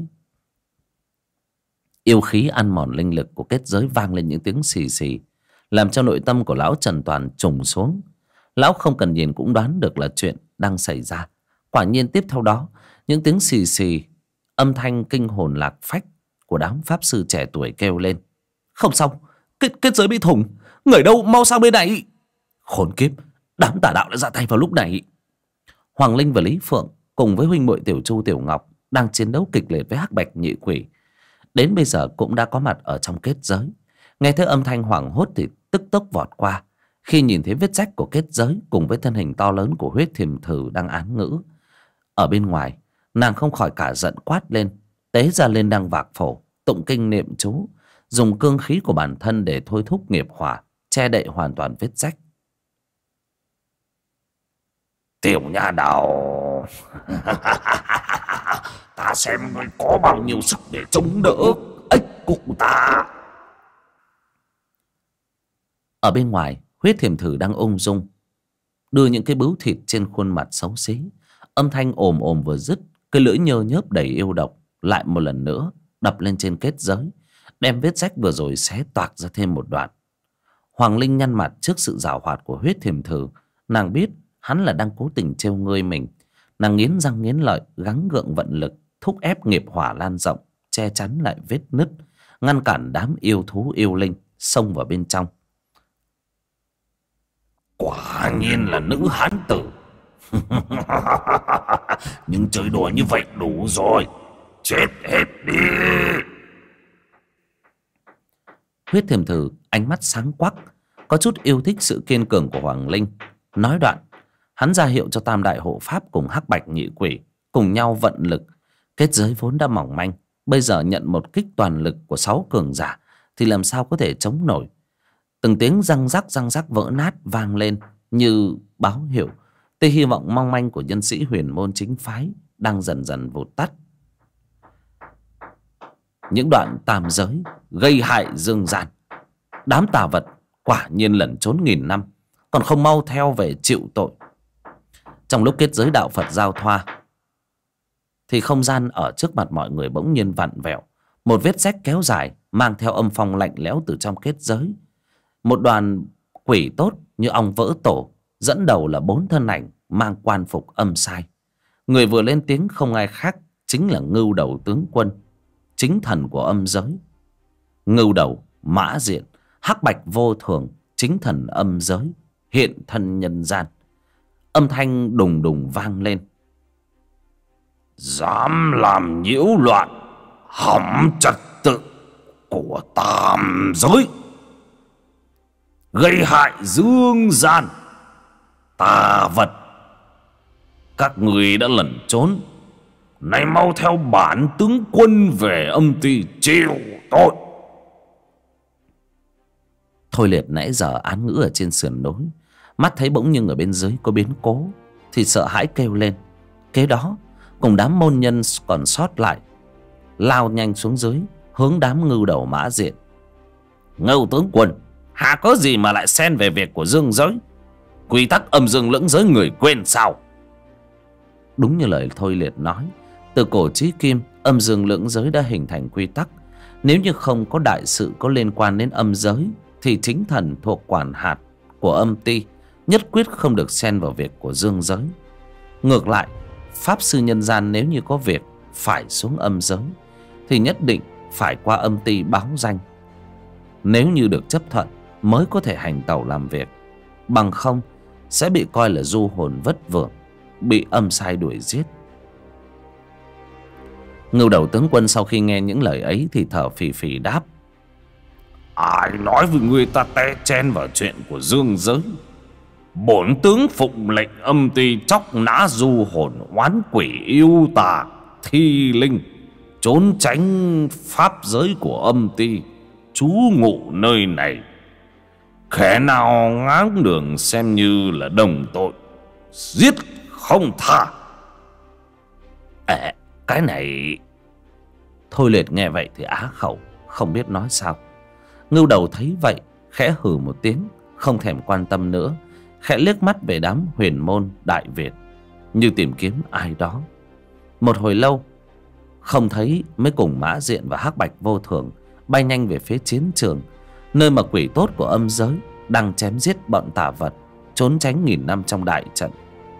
Yêu khí ăn mòn linh lực của kết giới vang lên những tiếng xì xì, làm cho nội tâm của lão Trần Toàn trùng xuống. Lão không cần nhìn cũng đoán được là chuyện đang xảy ra. Quả nhiên tiếp theo đó, những tiếng xì xì, âm thanh kinh hồn lạc phách của đám pháp sư trẻ tuổi kêu lên: không xong, kết giới bị thủng, người đâu, mau sang bên này. Khốn kiếp, đám tà đạo đã ra tay vào lúc này. Hoàng Linh và Lý Phượng cùng với huynh muội Tiểu Chu Tiểu Ngọc đang chiến đấu kịch liệt với Hắc Bạch Nhị Quỷ, đến bây giờ cũng đã có mặt ở trong kết giới. Nghe thấy âm thanh hoảng hốt thì tức tốc vọt qua. Khi nhìn thấy vết rách của kết giới cùng với thân hình to lớn của Huyết Thiềm Thử đang án ngữ ở bên ngoài, nàng không khỏi cả giận quát lên, tế ra lên đăng vạc phổ, tụng kinh niệm chú, dùng cương khí của bản thân để thôi thúc nghiệp hỏa che đậy hoàn toàn vết rách. Tiểu nha đầu, ta xem ngươi có bao nhiêu sức để chống đỡ ếch cụ ta. Ở bên ngoài, Huyết Thiềm Thử đang ung dung đưa những cái bướu thịt trên khuôn mặt xấu xí. Âm thanh ồm ồm vừa dứt, cái lưỡi nhơ nhớp đầy yêu độc lại một lần nữa đập lên trên kết giới, đem vết rách vừa rồi xé toạc ra thêm một đoạn. Hoàng Linh nhăn mặt trước sự giảo hoạt của Huyết Thiềm Thử. Nàng biết hắn là đang cố tình trêu ngươi mình. Nàng nghiến răng nghiến lợi, gắng gượng vận lực thúc ép nghiệp hỏa lan rộng, che chắn lại vết nứt, ngăn cản đám yêu thú yêu linh xông vào bên trong. Quả nhiên là nữ hán tử. Nhưng chơi đùa như vậy đủ rồi, chết hết đi. Huyết Thiềm Thử ánh mắt sáng quắc, có chút yêu thích sự kiên cường của Hoàng Linh. Nói đoạn, hắn ra hiệu cho Tam Đại Hộ Pháp cùng Hắc Bạch Nhị Quỷ cùng nhau vận lực. Kết giới vốn đã mỏng manh, bây giờ nhận một kích toàn lực của 6 cường giả thì làm sao có thể chống nổi. Từng tiếng răng rắc vỡ nát vang lên như báo hiệu tia hy vọng mong manh của nhân sĩ huyền môn chính phái đang dần dần vụt tắt. Những đoạn tam giới gây hại dương gian, đám tà vật quả nhiên lẩn trốn nghìn năm, còn không mau theo về chịu tội. Trong lúc kết giới đạo Phật giao thoa thì không gian ở trước mặt mọi người bỗng nhiên vặn vẹo. Một vết rách kéo dài mang theo âm phong lạnh lẽo từ trong kết giới. Một đoàn quỷ tốt như ong vỡ tổ, dẫn đầu là 4 thân ảnh mang quan phục âm sai. Người vừa lên tiếng không ai khác chính là Ngưu Đầu tướng quân, chính thần của âm giới. Ngưu Đầu, Mã Diện, Hắc Bạch Vô Thường, chính thần âm giới, hiện thân nhân gian. Âm thanh đùng đùng vang lên. Dám làm nhiễu loạn, hỏng trật tự của tam giới, gây hại dương gian, tà vật, các người đã lẩn trốn, nay mau theo bản tướng quân về âm ty chịu tội. Thôi Liệt nãy giờ án ngữ ở trên sườn núi, mắt thấy bỗng nhiên ở bên dưới có biến cố thì sợ hãi kêu lên. Kế đó cùng đám môn nhân còn sót lại lao nhanh xuống dưới hướng đám Ngưu Đầu Mã Diện. Ngưu tướng quân, hà có gì mà lại xen về việc của dương giới? Quy tắc âm dương lưỡng giới người quên sao? Đúng như lời Thôi Liệt nói, từ cổ chí kim âm dương lưỡng giới đã hình thành quy tắc. Nếu như không có đại sự có liên quan đến âm giới thì chính thần thuộc quản hạt của âm ty nhất quyết không được xen vào việc của dương giới. Ngược lại, pháp sư nhân gian nếu như có việc phải xuống âm giới thì nhất định phải qua âm ty báo danh. Nếu như được chấp thuận mới có thể hành tẩu làm việc, bằng không sẽ bị coi là du hồn vất vưởng, bị âm sai đuổi giết. Ngưu Đầu tướng quân sau khi nghe những lời ấy thì thở phì phì đáp. Ai nói với người ta té chen vào chuyện của dương giới? Bổn tướng phụng lệnh âm ty chóc nã du hồn oán quỷ yêu tà thi linh, trốn tránh pháp giới của âm ty, trú ngụ nơi này. Kẻ nào ngáng đường xem như là đồng tội, giết không tha. Cái này... Thôi Liệt nghe vậy thì á khẩu, không biết nói sao. Ngưu Đầu thấy vậy khẽ hừ một tiếng, không thèm quan tâm nữa, khẽ liếc mắt về đám huyền môn Đại Việt như tìm kiếm ai đó. Một hồi lâu không thấy, mới cùng Mã Diện và Hắc Bạch Vô Thường bay nhanh về phía chiến trường, nơi mà quỷ tốt của âm giới đang chém giết bọn tà vật, trốn tránh nghìn năm trong đại trận.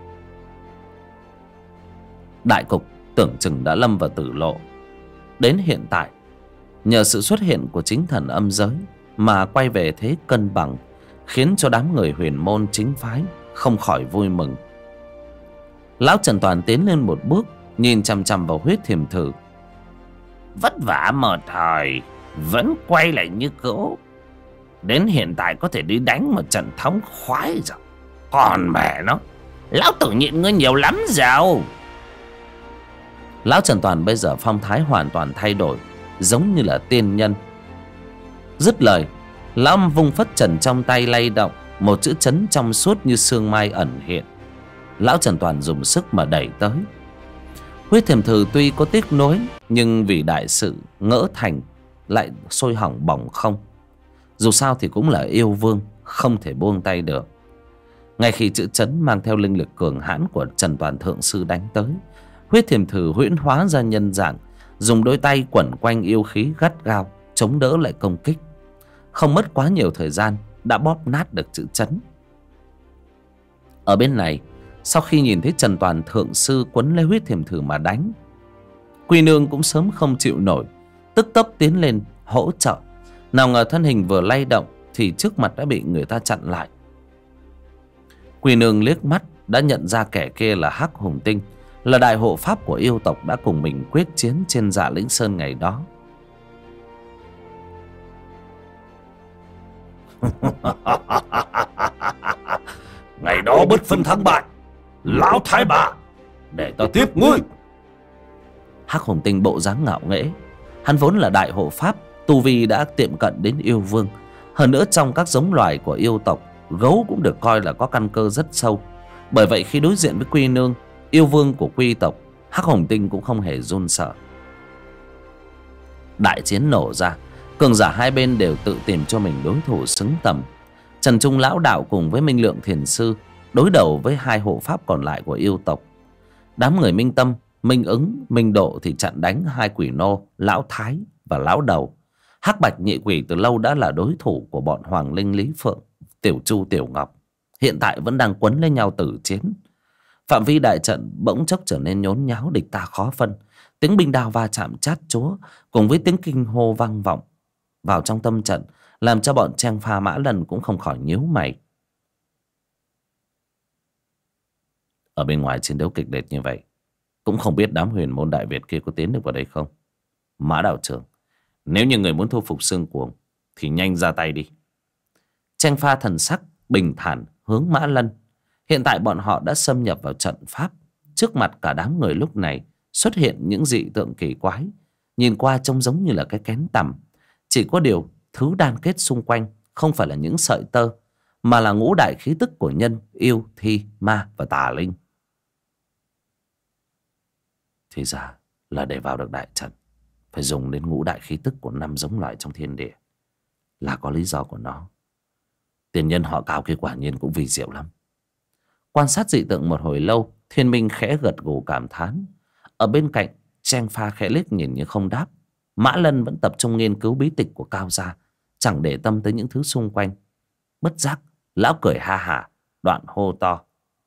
Đại cục tưởng chừng đã lâm vào tử lộ. Đến hiện tại, nhờ sự xuất hiện của chính thần âm giới mà quay về thế cân bằng, khiến cho đám người huyền môn chính phái không khỏi vui mừng. Lão Trần Toàn tiến lên một bước, nhìn chằm chằm vào Huyết Thiềm Thử. Vất vả một thời vẫn quay lại như cũ, đến hiện tại có thể đi đánh một trận thống khoái rồi. Còn mẹ nó, lão tử nhịn ngươi nhiều lắm rồi. Lão Trần Toàn bây giờ phong thái hoàn toàn thay đổi, giống như là tiên nhân. Dứt lời, Lão vung phất trần trong tay lay động, một chữ chấn trong suốt như sương mai ẩn hiện. Lão Trần Toàn dùng sức mà đẩy tới. Huyết Thiềm Thử tuy có tiếc nuối, nhưng vì đại sự ngỡ thành lại sôi hỏng bỏng không. Dù sao thì cũng là yêu vương, không thể buông tay được. Ngay khi chữ chấn mang theo linh lực cường hãn của Trần Toàn Thượng Sư đánh tới, Huyết Thiềm Thử huyễn hóa ra nhân dạng, dùng đôi tay quẩn quanh yêu khí gắt gao chống đỡ lại công kích. Không mất quá nhiều thời gian đã bóp nát được chữ chấn. Ở bên này, sau khi nhìn thấy Trần Toàn Thượng Sư quấn lấy Huyết Thiềm Thử mà đánh, Quy Nương cũng sớm không chịu nổi, tức tốc tiến lên hỗ trợ. Nào ngờ thân hình vừa lay động thì trước mặt đã bị người ta chặn lại. Quy Nương liếc mắt đã nhận ra kẻ kia là Hắc Hùng Tinh, là đại hộ pháp của yêu tộc đã cùng mình quyết chiến trên Dạ Lĩnh Sơn ngày đó. Ngày đó bất phân thắng bại, lão thái bà, để ta tiếp ngươi. Hắc Hùng Tinh bộ dáng ngạo nghễ. Hắn vốn là đại hộ pháp, tu vi đã tiệm cận đến yêu vương. Hơn nữa trong các giống loài của yêu tộc, gấu cũng được coi là có căn cơ rất sâu. Bởi vậy khi đối diện với Quy Nương, yêu vương của Quy tộc, Hắc Hùng Tinh cũng không hề run sợ. Đại chiến nổ ra, cường giả hai bên đều tự tìm cho mình đối thủ xứng tầm. Trần Trung Lão Đạo cùng với Minh Lượng Thiền Sư đối đầu với hai hộ pháp còn lại của yêu tộc. Đám người Minh Tâm, Minh Ứng, Minh Độ thì chặn đánh hai quỷ nô Lão Thái và Lão Đầu. Hắc Bạch Nhị Quỷ từ lâu đã là đối thủ của bọn Hoàng Linh, Lý Phượng, Tiểu Chu, Tiểu Ngọc, hiện tại vẫn đang quấn lấy nhau tử chiến. Phạm vi đại trận bỗng chốc trở nên nhốn nháo, địch ta khó phân. Tiếng binh đao va chạm chát chúa cùng với tiếng kinh hô vang vọng vào trong tâm trận, làm cho bọn Trang Pha Mã Lần cũng không khỏi nhíu mày. Ở bên ngoài chiến đấu kịch liệt như vậy, cũng không biết đám huyền môn Đại Việt kia có tiến được vào đây không. Mã đạo trưởng, nếu như người muốn thu phục Xương Cuồng thì nhanh ra tay đi. Trang Pha thần sắc bình thản hướng Mã Lân. Hiện tại bọn họ đã xâm nhập vào trận pháp. Trước mặt cả đám người lúc này xuất hiện những dị tượng kỳ quái, nhìn qua trông giống như là cái kén tằm. Chỉ có điều thứ đan kết xung quanh không phải là những sợi tơ, mà là ngũ đại khí tức của nhân, yêu, thi, ma và tà linh. Thì ra là để vào được đại trận phải dùng đến ngũ đại khí tức của 5 giống loài trong thiên địa, là có lý do của nó. Tiền nhân họ Cao kia quả nhiên cũng vì diệu lắm. Quan sát dị tượng một hồi lâu, Thiên Minh khẽ gật gù cảm thán. Ở bên cạnh, Trang Pha khẽ liếc nhìn nhưng không đáp. Mã Lân vẫn tập trung nghiên cứu bí tịch của Cao gia, chẳng để tâm tới những thứ xung quanh. Bất giác, lão cười ha hả, đoạn hô to.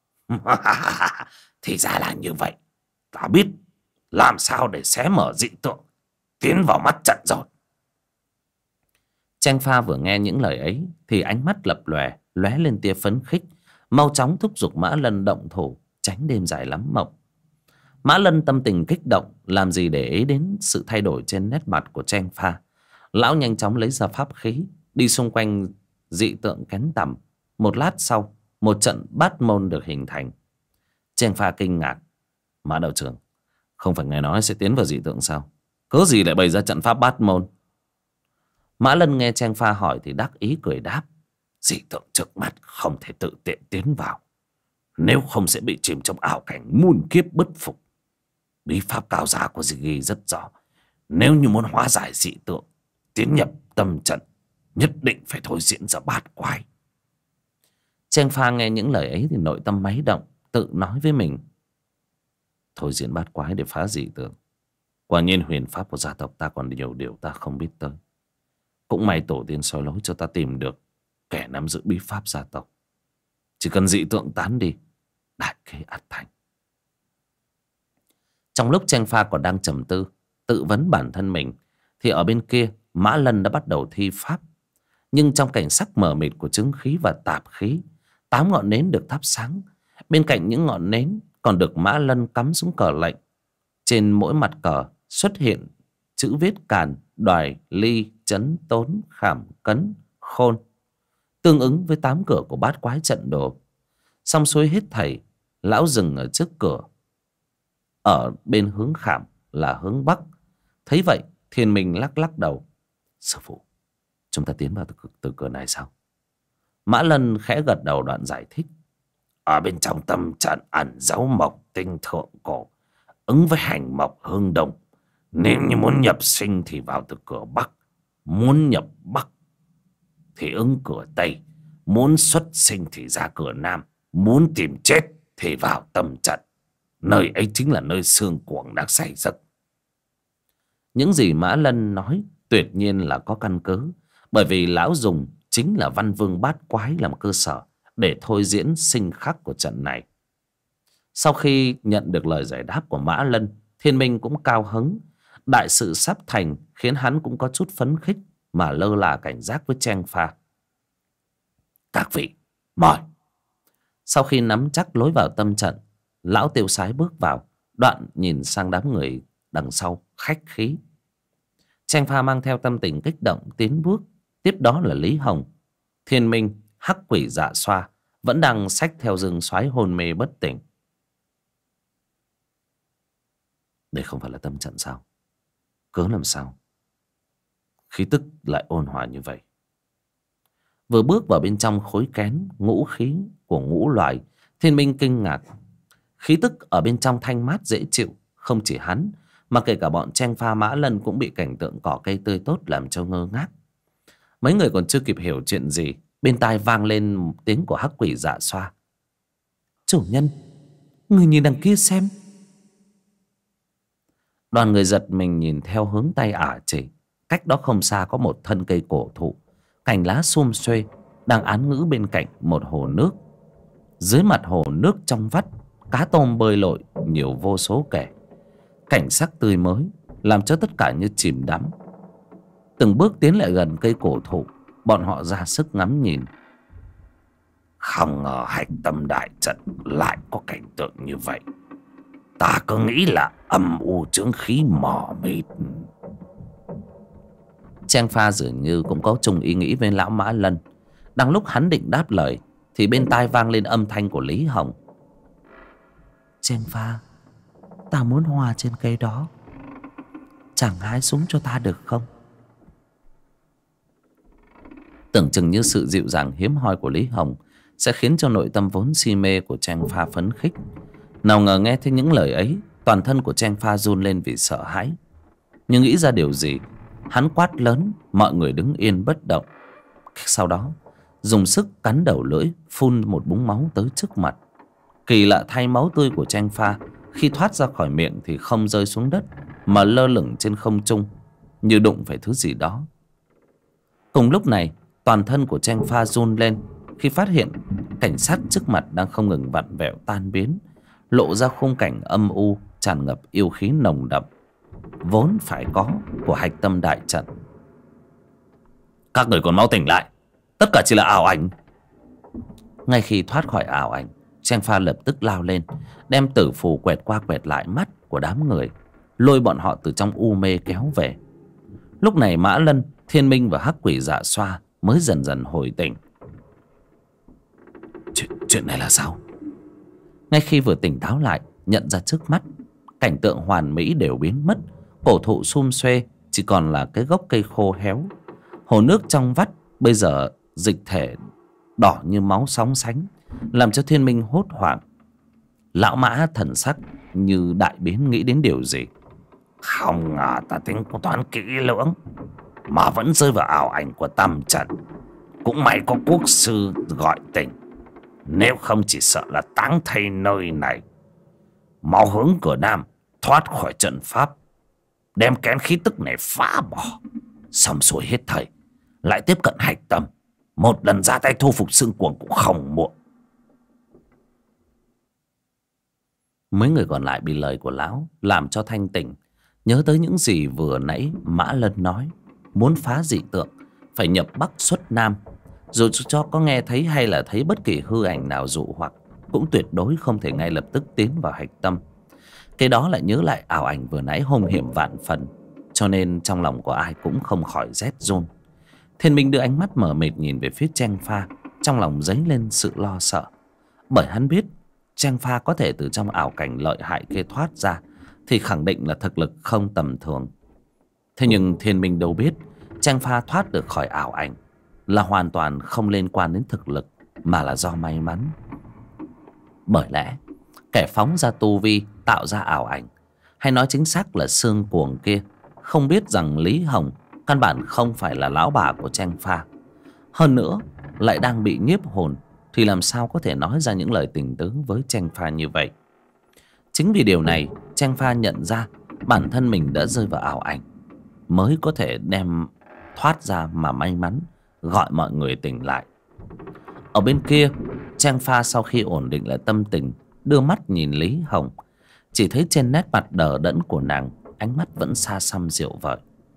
Thì ra là như vậy. Ta biết làm sao để xé mở dị tượng, tiến vào mắt trận rồi. Trang Pha vừa nghe những lời ấy thì ánh mắt lập lòe, lóe lên tia phấn khích, mau chóng thúc giục Mã Lân động thủ, tránh đêm dài lắm mộng. Mã Lân tâm tình kích động, làm gì để ý đến sự thay đổi trên nét mặt của Trang Pha. Lão nhanh chóng lấy ra pháp khí, đi xung quanh dị tượng kén tằm. Một lát sau, một trận bát môn được hình thành. Trang Pha kinh ngạc. Mã đạo trưởng, không phải nghe nói sẽ tiến vào dị tượng sao? Cớ gì lại bày ra trận pháp bát môn? Mã Lân nghe Trang Pha hỏi thì đắc ý cười đáp. Dị tượng trước mắt không thể tự tiện tiến vào, nếu không sẽ bị chìm trong ảo cảnh muôn kiếp bất phục. Bí pháp Cao gia của ghi rất rõ, nếu như muốn hóa giải dị tượng, tiến nhập tâm trận, nhất định phải thôi diễn ra bát quái. Trang Pha nghe những lời ấy thì nội tâm máy động, tự nói với mình. Thôi diễn bát quái để phá dị tượng, quả nhiên huyền pháp của gia tộc ta còn nhiều điều ta không biết tới. Cũng may tổ tiên soi lối cho ta tìm được kẻ nắm giữ bí pháp gia tộc. Chỉ cần dị tượng tán đi, đại kế ắt thành. Trong lúc Trang Pha còn đang trầm tư, tự vấn bản thân mình, thì ở bên kia Mã Lân đã bắt đầu thi pháp. Nhưng trong cảnh sắc mờ mịt của chứng khí và tạp khí, 8 ngọn nến được thắp sáng. Bên cạnh những ngọn nến còn được Mã Lân cắm xuống cờ lệnh. Trên mỗi mặt cờ xuất hiện chữ viết càn, đoài, ly, chấn, tốn, khảm, cấn, khôn, tương ứng với 8 cửa của bát quái trận đồ. Xong xuôi hết thảy, lão dừng ở trước cửa. Ở bên hướng khảm là hướng bắc. Thấy vậy, Thiên Minh lắc lắc đầu. Sư phụ, Chúng ta tiến vào từ cửa này sao? Mã Lân khẽ gật đầu, đoạn giải thích. Ở bên trong tâm trận ẩn dấu mộc tinh thượng cổ, ứng với hành mộc hương đồng. Nếu như muốn nhập sinh thì vào từ cửa Bắc, muốn nhập Bắc thì ứng cửa Tây, muốn xuất sinh thì ra cửa Nam, muốn tìm chết thì vào tâm trận. Nơi ấy chính là nơi xương cuồng đang say giấc. Những gì Mã Lân nói tuyệt nhiên là có căn cứ, bởi vì lão dùng chính là văn vương bát quái làm cơ sở để thôi diễn sinh khắc của trận này. Sau khi nhận được lời giải đáp của Mã Lân, Thiên Minh cũng cao hứng. Đại sự sắp thành khiến hắn cũng có chút phấn khích, mà lơ là cảnh giác với Cheng Pha. Các vị, mời. Sau khi nắm chắc lối vào tâm trận, lão tiêu sái bước vào, đoạn nhìn sang đám người đằng sau khách khí. Cheng Pha mang theo tâm tình kích động tiến bước. Tiếp đó là Lý Hồng, Thiên Minh, Hắc Quỷ Dạ Xoa vẫn đang xách theo Dương Soái hôn mê bất tỉnh. Đây không phải là tâm trận sao? Cớ làm sao khí tức lại ôn hòa như vậy? Vừa bước vào bên trong khối kén ngũ khí của ngũ loại, Thiên Minh kinh ngạc. Khí tức ở bên trong thanh mát dễ chịu. Không chỉ hắn mà kể cả bọn Cheng Pha, Mã Lân cũng bị cảnh tượng cỏ cây tươi tốt làm cho ngơ ngác. Mấy người còn chưa kịp hiểu chuyện gì, bên tai vang lên tiếng của Hắc Quỷ Dạ Xoa. Chủ nhân, người nhìn đằng kia xem. Đoàn người giật mình nhìn theo hướng tay ả chỉ. Cách đó không xa có một thân cây cổ thụ, cành lá sum xuê, đang án ngữ bên cạnh một hồ nước. Dưới mặt hồ nước trong vắt, cá tôm bơi lội nhiều vô số kể. Cảnh sắc tươi mới làm cho tất cả như chìm đắm. Từng bước tiến lại gần cây cổ thụ, bọn họ ra sức ngắm nhìn. Không ngờ hạch tâm đại trận lại có cảnh tượng như vậy. Ta cứ nghĩ là âm u chướng khí mờ mịt. Cheng Pha dường như cũng có chung ý nghĩ với lão Mã Lân. Đang lúc hắn định đáp lời thì bên tai vang lên âm thanh của Lý Hồng. Cheng Pha, ta muốn hoa trên cây đó, chẳng hái xuống cho ta được không? Tưởng chừng như sự dịu dàng hiếm hoi của Lý Hồng sẽ khiến cho nội tâm vốn si mê của Cheng Pha phấn khích. Nào ngờ nghe thấy những lời ấy, toàn thân của Cheng Pha run lên vì sợ hãi. Nhưng nghĩ ra điều gì, hắn quát lớn, mọi người đứng yên bất động. Sau đó dùng sức cắn đầu lưỡi, phun một búng máu tới trước mặt. Kỳ lạ thay, máu tươi của Cheng Pha khi thoát ra khỏi miệng thì không rơi xuống đất, mà lơ lửng trên không trung, như đụng phải thứ gì đó. Cùng lúc này, toàn thân của Cheng Pha run lên khi phát hiện cảnh sát trước mặt đang không ngừng vặn vẹo tan biến, lộ ra khung cảnh âm u tràn ngập yêu khí nồng đậm vốn phải có của hạch tâm đại trận. Các người còn mau tỉnh lại, tất cả chỉ là ảo ảnh. Ngay khi thoát khỏi ảo ảnh, Cheng Pha lập tức lao lên, đem tử phù quẹt qua quẹt lại mắt của đám người, lôi bọn họ từ trong u mê kéo về. Lúc này Mã Lân, Thiên Minh và Hắc Quỷ Dạ Xoa mới dần dần hồi tỉnh. Chuyện này là sao? Ngay khi vừa tỉnh táo lại, nhận ra trước mắt cảnh tượng hoàn mỹ đều biến mất. Cổ thụ sum xuê chỉ còn là cái gốc cây khô héo. Hồ nước trong vắt bây giờ dịch thể đỏ như máu sóng sánh, làm cho Thiên Minh hốt hoảng. Lão Mã thần sắc như đại biến, nghĩ đến điều gì. Không ngờ ta tính toán kỹ lưỡng mà vẫn rơi vào ảo ảnh của tâm trận. Cũng may có quốc sư gọi tỉnh, nếu không chỉ sợ là táng thay nơi này. Mau hướng cửa Nam thoát khỏi trận pháp, đem kén khí tức này phá bỏ. Xong xuôi hết thảy, lại tiếp cận hạch tâm, một lần ra tay thu phục xương cuồng cũng không muộn. Mấy người còn lại bị lời của lão làm cho thanh tỉnh, nhớ tới những gì vừa nãy Mã Lân nói. Muốn phá dị tượng phải nhập Bắc xuất Nam. Dù cho có nghe thấy hay là thấy bất kỳ hư ảnh nào dụ hoặc, cũng tuyệt đối không thể ngay lập tức tiến vào hạch tâm. Cái đó lại nhớ lại ảo ảnh vừa nãy hung hiểm vạn phần, cho nên trong lòng của ai cũng không khỏi rét run. Thiên Minh đưa ánh mắt mờ mịt nhìn về phía Cheng Pha, trong lòng dấy lên sự lo sợ. Bởi hắn biết Cheng Pha có thể từ trong ảo cảnh lợi hại kia thoát ra thì khẳng định là thực lực không tầm thường. Thế nhưng Thiên Minh đâu biết Trang Pha thoát được khỏi ảo ảnh là hoàn toàn không liên quan đến thực lực, mà là do may mắn. Bởi lẽ kẻ phóng ra tu vi tạo ra ảo ảnh, hay nói chính xác là xương cuồng kia, không biết rằng Lý Hồng căn bản không phải là lão bà của Trang Pha. Hơn nữa lại đang bị nhiếp hồn, thì làm sao có thể nói ra những lời tình tứ với Trang Pha như vậy. Chính vì điều này, Trang Pha nhận ra bản thân mình đã rơi vào ảo ảnh, mới có thể đem thoát ra mà may mắn gọi mọi người tỉnh lại. Ở bên kia, Trang Pha sau khi ổn định lại tâm tình, đưa mắt nhìn Lý Hồng, chỉ thấy trên nét mặt đờ đẫn của nàng, ánh mắt vẫn xa xăm dịu vợi.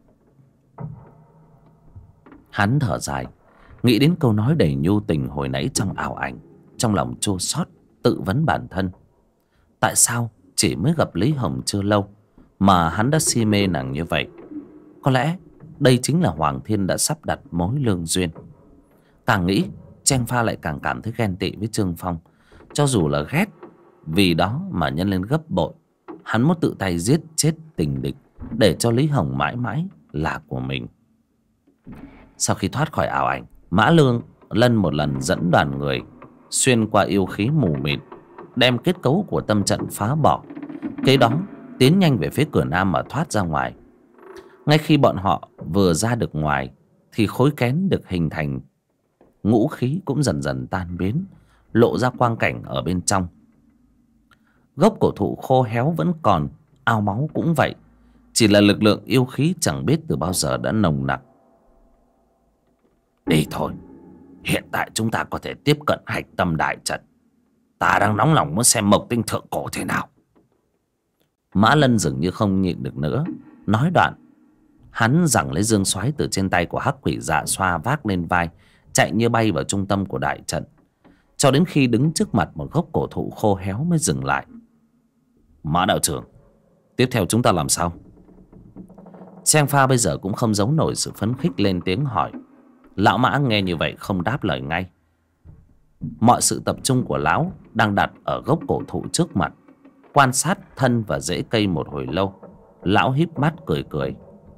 Hắn thở dài, nghĩ đến câu nói đầy nhu tình hồi nãy trong ảo ảnh, trong lòng chua xót, tự vấn bản thân. Tại sao chỉ mới gặp Lý Hồng chưa lâu mà hắn đã si mê nàng như vậy? Có lẽ đây chính là Hoàng Thiên đã sắp đặt mối lương duyên. Càng nghĩ, Trang Pha lại càng cảm thấy ghen tị với Trương Phong. Cho dù là ghét, vì đó mà nhân lên gấp bội. Hắn muốn tự tay giết chết tình địch, để cho Lý Hồng mãi mãi là của mình. Sau khi thoát khỏi ảo ảnh, Mã Lân một lần dẫn đoàn người xuyên qua yêu khí mù mịt, đem kết cấu của tâm trận phá bỏ. Kế đó tiến nhanh về phía cửa nam mà thoát ra ngoài. Ngay khi bọn họ vừa ra được ngoài, thì khối kén được hình thành, ngũ khí cũng dần dần tan biến, lộ ra quang cảnh ở bên trong. Gốc cổ thụ khô héo vẫn còn, ao máu cũng vậy, chỉ là lực lượng yêu khí chẳng biết từ bao giờ đã nồng nặc. Đi thôi, hiện tại chúng ta có thể tiếp cận hạch tâm đại trận. Ta đang nóng lòng muốn xem Mộc Tinh thượng cổ thế nào. Mã Lân dường như không nhịn được nữa, nói đoạn, hắn giằng lấy dương xoáy từ trên tay của Hắc Quỷ Dạ Xoa vác lên vai, chạy như bay vào trung tâm của đại trận, cho đến khi đứng trước mặt một gốc cổ thụ khô héo mới dừng lại. Mã đạo trưởng, tiếp theo chúng ta làm sao? Trang Pha bây giờ cũng không giấu nổi sự phấn khích, lên tiếng hỏi. Lão Mã nghe như vậy không đáp lời ngay. Mọi sự tập trung của lão đang đặt ở gốc cổ thụ trước mặt, quan sát thân và rễ cây một hồi lâu. Lão híp mắt cười cười.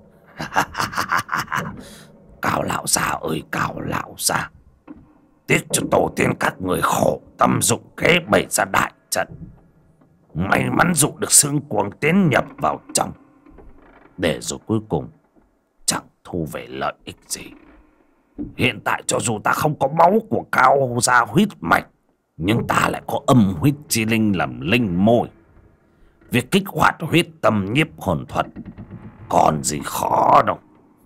Cao lão già ơi, cao lão già, tiếc cho tổ tiên các người khổ tâm dụng kế bày ra đại trận, may mắn dụ được xương cuồng tiến nhập vào trong, để rồi cuối cùng chẳng thu về lợi ích gì. Hiện tại cho dù ta không có máu của Cao gia huyết mạch, nhưng ta lại có âm huyết chi linh làm linh môi. Việc kích hoạt huyết tâm nhiếp hồn thuật còn gì khó đâu.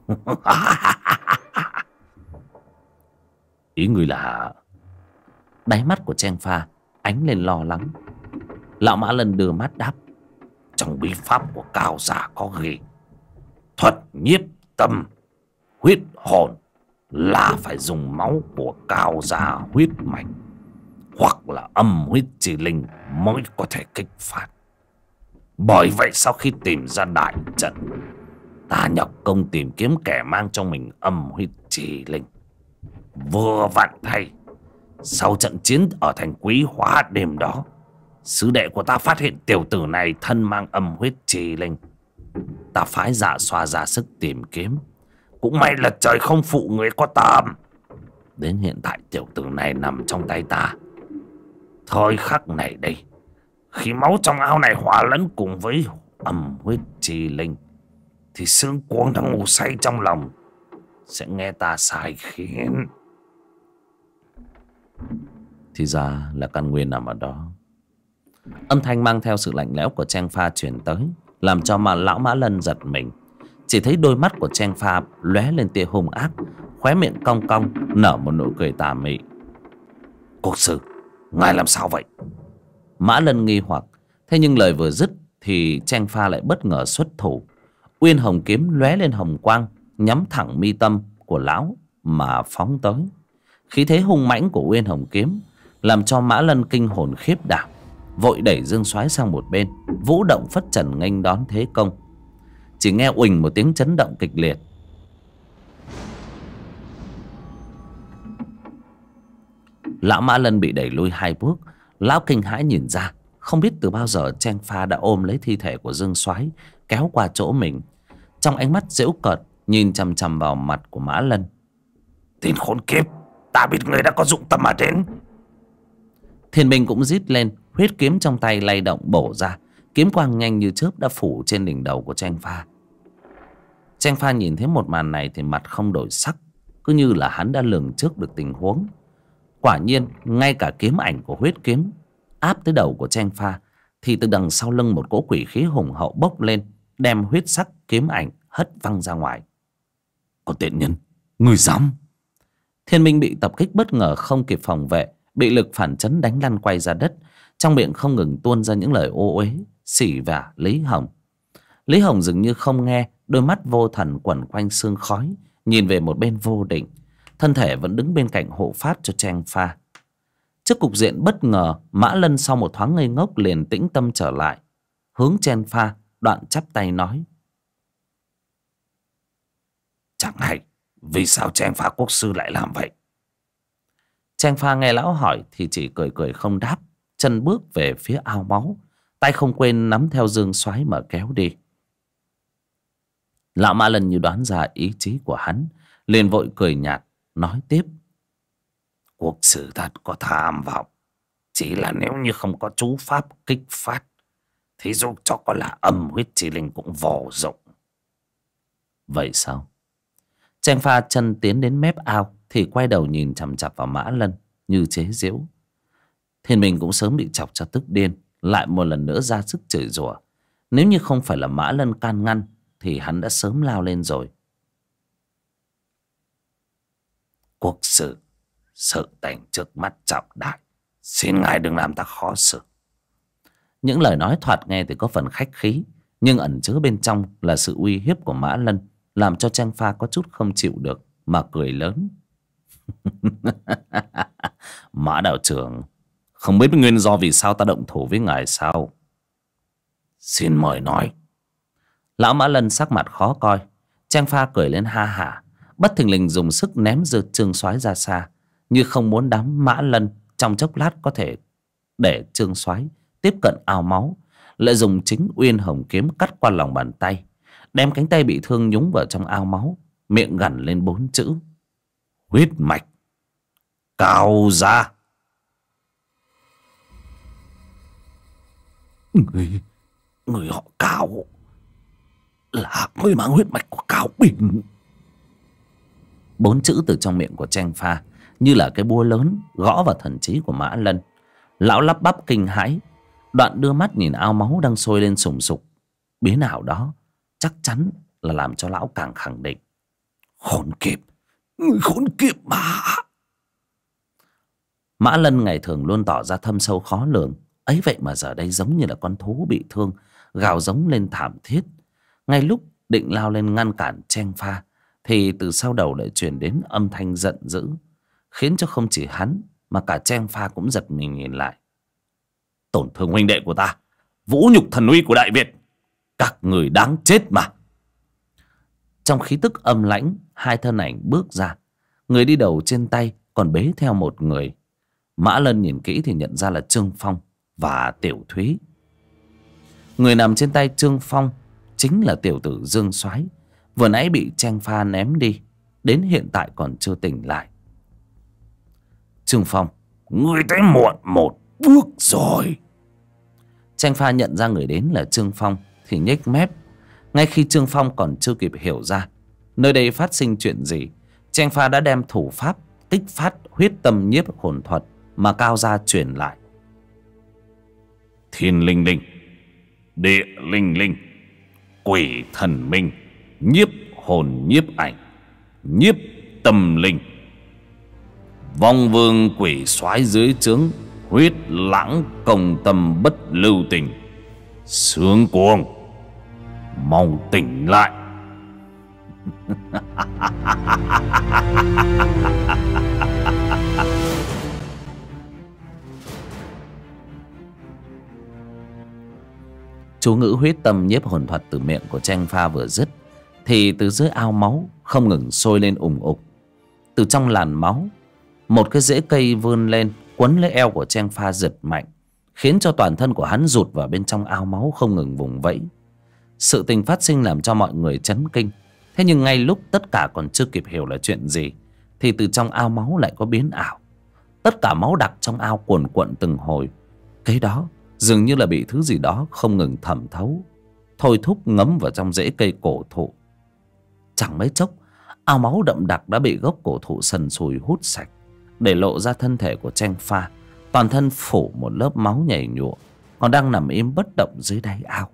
Ý người là... Đáy mắt của Trang Pha ánh lên lo lắng. Lão Mã Lân đưa mắt đáp. Trong bí pháp của Cao gia có ghi, thuật nhiếp tâm huyết hồn là phải dùng máu của Cao gia huyết mạch hoặc là âm huyết chi linh mới có thể kích phát. Bởi vậy sau khi tìm ra đại trận, ta nhọc công tìm kiếm kẻ mang trong mình âm huyết chi linh. Vừa vặn thay, sau trận chiến ở thành Quý Hóa đêm đó, sứ đệ của ta phát hiện tiểu tử này thân mang âm huyết chi linh. Ta phái Dạ Xoa ra sức tìm kiếm, cũng may là trời không phụ người có tâm. Đến hiện tại tiểu tử này nằm trong tay ta. Thời khắc này đây, khi máu trong ao này hòa lẫn cùng với âm huyết chi linh, thì xương cuồng đang ngủ say trong lòng sẽ nghe ta sai khiến. Thì ra là căn nguyên nằm ở đó. Âm thanh mang theo sự lạnh lẽo của Trang Pha truyền tới, làm cho lão Mã Lân giật mình. Chỉ thấy đôi mắt của Trang Pha lóe lên tia hung ác, khóe miệng cong cong nở một nụ cười tà mị. Quốc sư, ngài làm sao vậy? Mã Lân nghi hoặc. Thế nhưng lời vừa dứt thì Trang Pha lại bất ngờ xuất thủ. Uyên hồng kiếm lóe lên hồng quang, nhắm thẳng mi tâm của lão mà phóng tới. Khí thế hung mãnh của Uyên hồng kiếm làm cho Mã Lân kinh hồn khiếp đảm, vội đẩy dương xoáy sang một bên, vũ động phất trần nghênh đón thế công. Chỉ nghe uỳnh một tiếng chấn động kịch liệt. Lão Mã Lân bị đẩy lui 2 bước. Lão kinh hãi nhìn ra, không biết từ bao giờ Trang Pha đã ôm lấy thi thể của Dương Soái kéo qua chỗ mình. Trong ánh mắt giễu cợt nhìn chằm chằm vào mặt của Mã Lân. Tên khốn kiếp, ta biết người đã có dụng tâm mà đến. Thiên binh cũng rít lên, huyết kiếm trong tay lay động bổ ra. Kiếm quang nhanh như chớp đã phủ trên đỉnh đầu của Tranh Pha. Tranh Pha nhìn thấy một màn này thì mặt không đổi sắc, cứ như là hắn đã lường trước được tình huống. Quả nhiên, ngay cả kiếm ảnh của huyết kiếm áp tới đầu của Tranh Pha thì từ đằng sau lưng một cỗ quỷ khí hùng hậu bốc lên, đem huyết sắc kiếm ảnh hất văng ra ngoài. Con tiện nhân, người dám! Thiên binh bị tập kích bất ngờ không kịp phòng vệ, bị lực phản chấn đánh lăn quay ra đất, trong miệng không ngừng tuôn ra những lời ô uế xỉ vả Lý Hồng. Lý Hồng dường như không nghe, đôi mắt vô thần quẩn quanh sương khói, nhìn về một bên vô định, thân thể vẫn đứng bên cạnh hộ pháp cho Tranh Pha. Trước cục diện bất ngờ, Mã Lân sau một thoáng ngây ngốc liền tĩnh tâm trở lại, hướng Tranh Pha đoạn chắp tay nói: Chẳng hay vì sao Tranh Pha quốc sư lại làm vậy? Tranh Pha nghe lão hỏi thì chỉ cười cười không đáp, chân bước về phía ao máu, tay không quên nắm theo Dương Soái mà kéo đi. Lão Mã Lân như đoán ra ý chí của hắn, liền vội cười nhạt nói tiếp: Quốc sư thật có tham vọng, chỉ là nếu như không có chú pháp kích phát thì dù cho có là âm huyết chi linh cũng vô dụng. Vậy sao? Tranh Pha chân tiến đến mép ao thì quay đầu nhìn chằm chằm vào Mã Lân như chế giễu. Thiên Minh cũng sớm bị chọc cho tức điên, lại một lần nữa ra sức chửi rủa. Nếu như không phải là Mã Lân can ngăn thì hắn đã sớm lao lên rồi. Quốc sư, sự tình trước mắt trọng đại, xin ngài đừng làm ta khó xử. Những lời nói thoạt nghe thì có phần khách khí, nhưng ẩn chứa bên trong là sự uy hiếp của Mã Lân, làm cho Tranh Pha có chút không chịu được mà cười lớn. Mã đạo trưởng, không biết nguyên do vì sao ta động thủ với ngài sao? Xin mời nói. Lão Mã Lân sắc mặt khó coi. Tranh Pha cười lên ha hả, bất thình lình dùng sức ném giật Trương Soái ra xa, như không muốn đám Mã Lân trong chốc lát có thể để Trương Soái tiếp cận ao máu, lại dùng chính Uyên Hồng kiếm cắt qua lòng bàn tay, đem cánh tay bị thương nhúng vào trong ao máu, miệng gằn lên 4 chữ: Huyết mạch Cao Gia. Người họ Cao là người mang huyết mạch của Cao Bình. 4 chữ từ trong miệng của Tranh Pha như là cái búa lớn gõ vào thần trí của Mã Lân. Lão lắp bắp kinh hãi, đoạn đưa mắt nhìn ao máu đang sôi lên sùng sục. Biến ảo đó chắc chắn là làm cho lão càng khẳng định: Khốn kiếp, người khốn kiếp mà. Mã Lân ngày thường luôn tỏ ra thâm sâu khó lường, ấy vậy mà giờ đây giống như là con thú bị thương, gào giống lên thảm thiết. Ngay lúc định lao lên ngăn cản Tranh Pha thì từ sau đầu lại truyền đến âm thanh giận dữ, khiến cho không chỉ hắn mà cả Tranh Pha cũng giật mình nhìn lại. Tổn thương huynh đệ của ta, vũ nhục thần uy của Đại Việt, các người đáng chết mà. Trong khí tức âm lãnh, hai thân ảnh bước ra. Người đi đầu trên tay còn bế theo một người. Mã Lân nhìn kỹ thì nhận ra là Trương Phong và Tiểu Thúy. Người nằm trên tay Trương Phong chính là tiểu tử Dương Soái, vừa nãy bị Tranh Pha ném đi, đến hiện tại còn chưa tỉnh lại. Trương Phong: Ngươi tới muộn một bước rồi. Tranh Pha nhận ra người đến là Trương Phong thì nhếch mép. Ngay khi Trương Phong còn chưa kịp hiểu ra nơi đây phát sinh chuyện gì, Tranh Pha đã đem thủ pháp kích phát huyết tâm nhiếp hồn thuật mà Cao Gia truyền lại. Thiên linh linh, địa linh linh, quỷ thần minh, nhiếp hồn nhiếp ảnh, nhiếp tâm linh, vong vương quỷ soái dưới trướng, huyết lãng công tâm bất lưu tình. Sướng cuồng, mau tỉnh lại. Chú ngữ huyết tâm nhiếp hồn thuật từ miệng của Tranh Pha vừa dứt thì từ dưới ao máu không ngừng sôi lên ùng ục. Từ trong làn máu, một cái rễ cây vươn lên quấn lấy eo của Tranh Pha giật mạnh, khiến cho toàn thân của hắn rụt vào bên trong ao máu không ngừng vùng vẫy. Sự tình phát sinh làm cho mọi người chấn kinh. Thế nhưng ngay lúc tất cả còn chưa kịp hiểu là chuyện gì, thì từ trong ao máu lại có biến ảo. Tất cả máu đặc trong ao cuồn cuộn từng hồi. Cái đó dường như là bị thứ gì đó không ngừng thẩm thấu, thôi thúc ngấm vào trong rễ cây cổ thụ. Chẳng mấy chốc, ao máu đậm đặc đã bị gốc cổ thụ sần sùi hút sạch, để lộ ra thân thể của Cheng Pha, toàn thân phủ một lớp máu nhầy nhụa, còn đang nằm im bất động dưới đáy ao.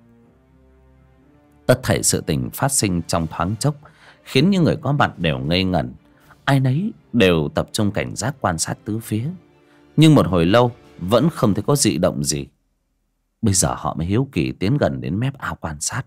Tất thảy sự tình phát sinh trong thoáng chốc, khiến những người có mặt đều ngây ngẩn. Ai nấy đều tập trung cảnh giác quan sát tứ phía, nhưng một hồi lâu vẫn không thấy có dị động gì. Bây giờ họ mới hiếu kỳ tiến gần đến mép ao quan sát.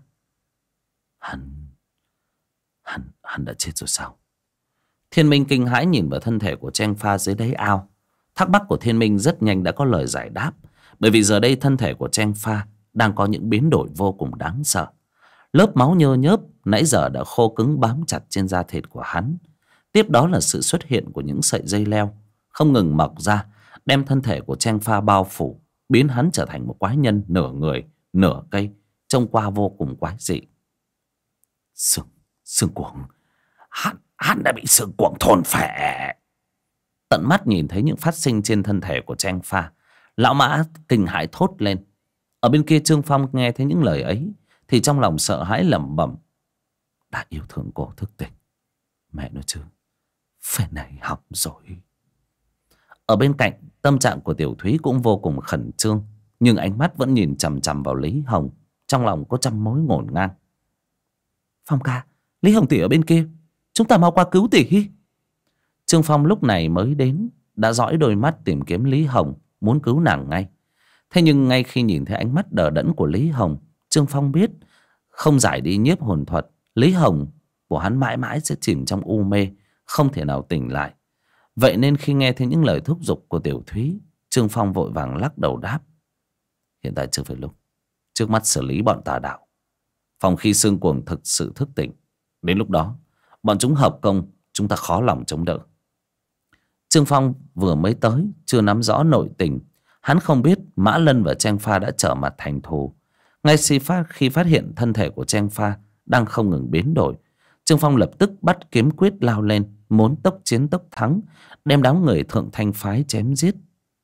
Hắn đã chết rồi sao? Thiên Minh kinh hãi nhìn vào thân thể của Cheng Pha dưới đáy ao. Thắc mắc của Thiên Minh rất nhanh đã có lời giải đáp, bởi vì giờ đây thân thể của Cheng Pha đang có những biến đổi vô cùng đáng sợ. Lớp máu nhơ nhớp nãy giờ đã khô cứng bám chặt trên da thịt của hắn. Tiếp đó là sự xuất hiện của những sợi dây leo không ngừng mọc ra, đem thân thể của Cheng Pha bao phủ, biến hắn trở thành một quái nhân nửa người nửa cây, trông qua vô cùng quái dị. Xương cuồng, hắn đã bị xương cuồng thôn phệ. Tận mắt nhìn thấy những phát sinh trên thân thể của Cheng Pha, lão Mã kinh hãi thốt lên. Ở bên kia Trương Phong nghe thấy những lời ấy thì trong lòng sợ hãi lẩm bẩm: đã yêu thương cô thức tỉnh, mẹ nói chứ, phen này hỏng rồi. Ở bên cạnh, tâm trạng của Tiểu Thúy cũng vô cùng khẩn trương, nhưng ánh mắt vẫn nhìn chằm chằm vào Lý Hồng, trong lòng có trăm mối ngổn ngang. Phong ca, Lý Hồng tỷ ở bên kia, chúng ta mau qua cứu tỷ. Trương Phong lúc này mới đến, đã dõi đôi mắt tìm kiếm Lý Hồng, muốn cứu nàng ngay. Thế nhưng ngay khi nhìn thấy ánh mắt đờ đẫn của Lý Hồng, Trương Phong biết không giải đi nhiếp hồn thuật, Lý Hồng của hắn mãi mãi sẽ chìm trong u mê, không thể nào tỉnh lại. Vậy nên khi nghe thấy những lời thúc giục của Tiểu Thúy, Trương Phong vội vàng lắc đầu đáp: hiện tại chưa phải lúc, trước mắt xử lý bọn tà đạo, phòng khi xương cuồng thực sự thức tỉnh, đến lúc đó bọn chúng hợp công, chúng ta khó lòng chống đỡ. Trương Phong vừa mới tới, chưa nắm rõ nội tình, hắn không biết Mã Lân và Cheng Pha đã trở mặt thành thù. Ngay khi phát hiện thân thể của Cheng Pha đang không ngừng biến đổi, Trương Phong lập tức bắt kiếm quyết lao lên, muốn tốc chiến tốc thắng, đem đám người Thượng Thanh phái chém giết.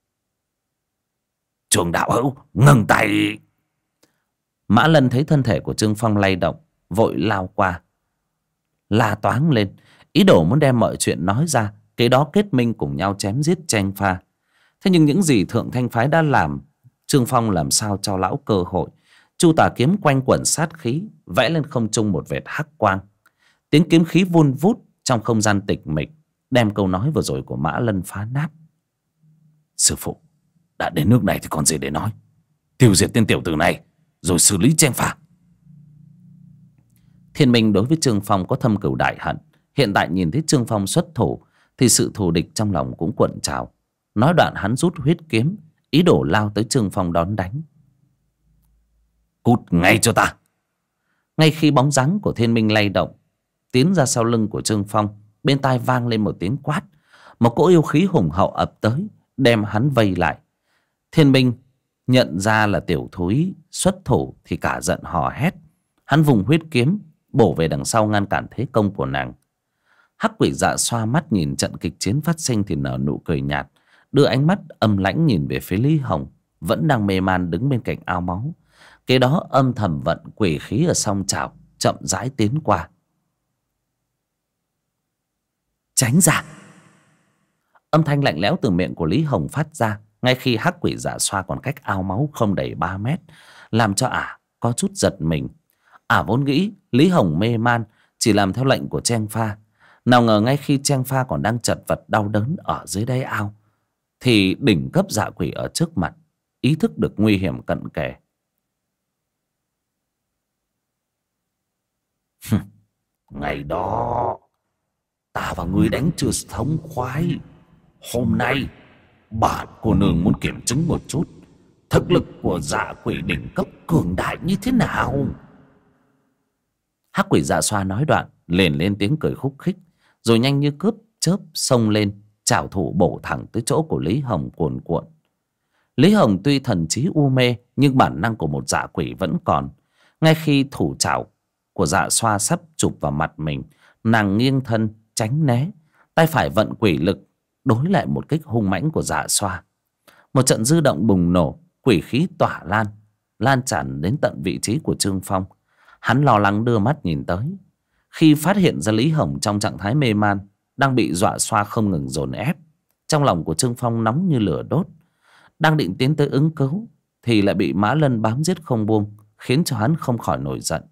Trương đạo hữu, ngừng tay! Mã Lân thấy thân thể của Trương Phong lay động, vội lao qua, la toáng lên, ý đồ muốn đem mọi chuyện nói ra, kế đó kết minh cùng nhau chém giết Cheng Pha. Thế nhưng những gì Thượng Thanh phái đã làm, Trương Phong làm sao cho lão cơ hội. Chu tà kiếm quanh quẩn sát khí, vẽ lên không trung một vệt hắc quang. Tiếng kiếm khí vun vút trong không gian tịch mịch, đem câu nói vừa rồi của Mã Lân phá nát. Sư phụ, đã đến nước này thì còn gì để nói, tiêu diệt tên tiểu tử này rồi xử lý Cheng Pha. Thiên Minh đối với Trương Phong có thâm cừu đại hận, hiện tại nhìn thấy Trương Phong xuất thủ thì sự thù địch trong lòng cũng cuộn trào. Nói đoạn hắn rút huyết kiếm, ý đồ lao tới Trương Phong đón đánh. Cút ngay cho ta! Ngay khi bóng dáng của Thiên Minh lay động, tiến ra sau lưng của Trương Phong, bên tai vang lên một tiếng quát. Một cỗ yêu khí hùng hậu ập tới, đem hắn vây lại. Thiên Minh nhận ra là Tiểu Thúy xuất thủ thì cả giận hò hét. Hắn vùng huyết kiếm bổ về đằng sau ngăn cản thế công của nàng. Hắc Quỷ Dạ xoa mắt nhìn trận kịch chiến phát sinh thì nở nụ cười nhạt, đưa ánh mắt âm lãnh nhìn về phía Lý Hồng vẫn đang mê man đứng bên cạnh ao máu. Kế đó âm thầm vận quỷ khí ở song chảo, chậm rãi tiến qua. Tránh ra! Âm thanh lạnh lẽo từ miệng của Lý Hồng phát ra ngay khi Hắc Quỷ Dạ xoa còn cách ao máu không đầy 3 mét, làm cho ả có chút giật mình. Ả vốn nghĩ Lý Hồng mê man chỉ làm theo lệnh của Cheng Pha, nào ngờ ngay khi Cheng Pha còn đang chật vật đau đớn ở dưới đáy ao thì đỉnh cấp dạ quỷ ở trước mặt ý thức được nguy hiểm cận kề. Ngày đó ta và ngươi đánh chưa thống khoái, hôm nay bản cô nương muốn kiểm chứng một chút thực lực của dạ quỷ đỉnh cấp cường đại như thế nào. Hắc Quỷ Dạ xoa nói đoạn liền lên tiếng cười khúc khích, rồi nhanh như cướp chớp xông lên, chảo thủ bổ thẳng tới chỗ của Lý Hồng cuồn cuộn. Lý Hồng tuy thần trí u mê nhưng bản năng của một dạ quỷ vẫn còn. Ngay khi thủ chảo của Dạ Xoa sắp chụp vào mặt mình, nàng nghiêng thân tránh né, tay phải vận quỷ lực đối lại một kích hung mãnh của Dạ Xoa. Một trận dư động bùng nổ, quỷ khí tỏa lan tràn đến tận vị trí của Trương Phong. Hắn lo lắng đưa mắt nhìn tới, khi phát hiện ra Lý Hồng trong trạng thái mê man, đang bị Dạ Xoa không ngừng dồn ép. Trong lòng của Trương Phong nóng như lửa đốt, đang định tiến tới ứng cứu thì lại bị Mã Lân bám giết không buông, khiến cho hắn không khỏi nổi giận.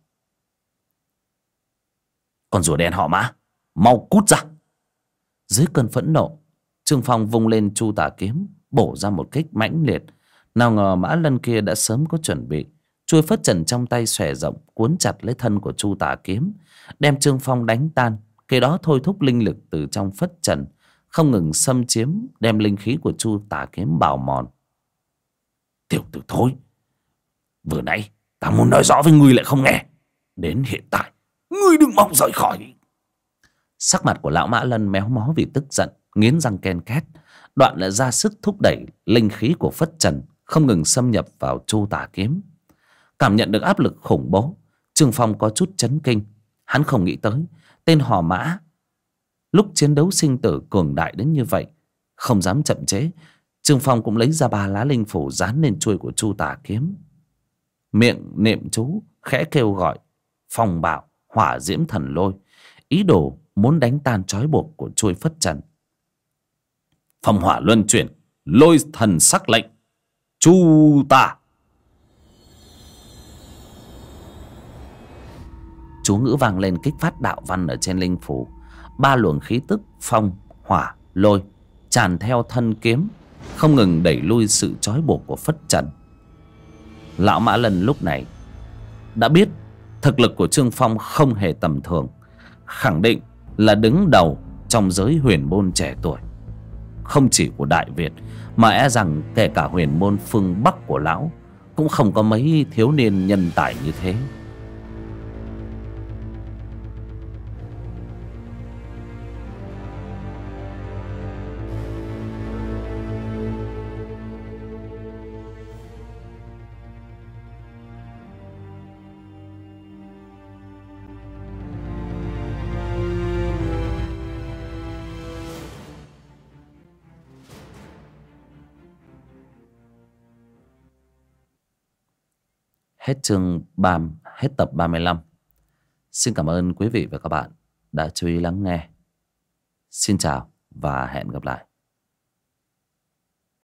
Con rùa đen họ Mã, mau cút ra! Dưới cơn phẫn nộ, Trương Phong vung lên Chu Tà kiếm, bổ ra một kích mãnh liệt. Nào ngờ Mã Lân kia đã sớm có chuẩn bị, chuôi phất trần trong tay xòe rộng, cuốn chặt lấy thân của Chu Tà kiếm, đem Trương Phong đánh tan. Kế đó thôi thúc linh lực từ trong phất trần không ngừng xâm chiếm, đem linh khí của Chu Tà kiếm bào mòn. Tiểu tử thối, vừa nãy ta muốn nói rõ với ngươi lại không nghe, đến hiện tại ngươi đừng mong rời khỏi. Sắc mặt của lão Mã Lân méo mó vì tức giận, nghiến răng ken két, đoạn lại ra sức thúc đẩy linh khí của phất trần không ngừng xâm nhập vào Chu Tà kiếm. Cảm nhận được áp lực khủng bố, Trương Phong có chút chấn kinh. Hắn không nghĩ tới tên họ Mã lúc chiến đấu sinh tử cường đại đến như vậy. Không dám chậm chế, Trương Phong cũng lấy ra 3 lá linh phủ dán lên chuôi của Chu Tà kiếm, miệng niệm chú khẽ kêu gọi phong bạo, hỏa diễm thần lôi, ý đồ muốn đánh tan trói buộc của chuôi phất trần. Phong hỏa luân chuyển, lôi thần sắc lệnh, Chu Tà. Chú ngữ vang lên kích phát đạo văn ở trên linh phủ. 3 luồng khí tức phong, hỏa, lôi tràn theo thân kiếm, không ngừng đẩy lui sự trói buộc của phất trần. Lão Mã Lân lúc này đã biết thực lực của Trương Phong không hề tầm thường, khẳng định là đứng đầu trong giới huyền môn trẻ tuổi, không chỉ của Đại Việt mà e rằng kể cả huyền môn phương Bắc của lão cũng không có mấy thiếu niên nhân tài như thế. Hết tập 35. Xin cảm ơn quý vị và các bạn đã chú ý lắng nghe. Xin chào và hẹn gặp lại.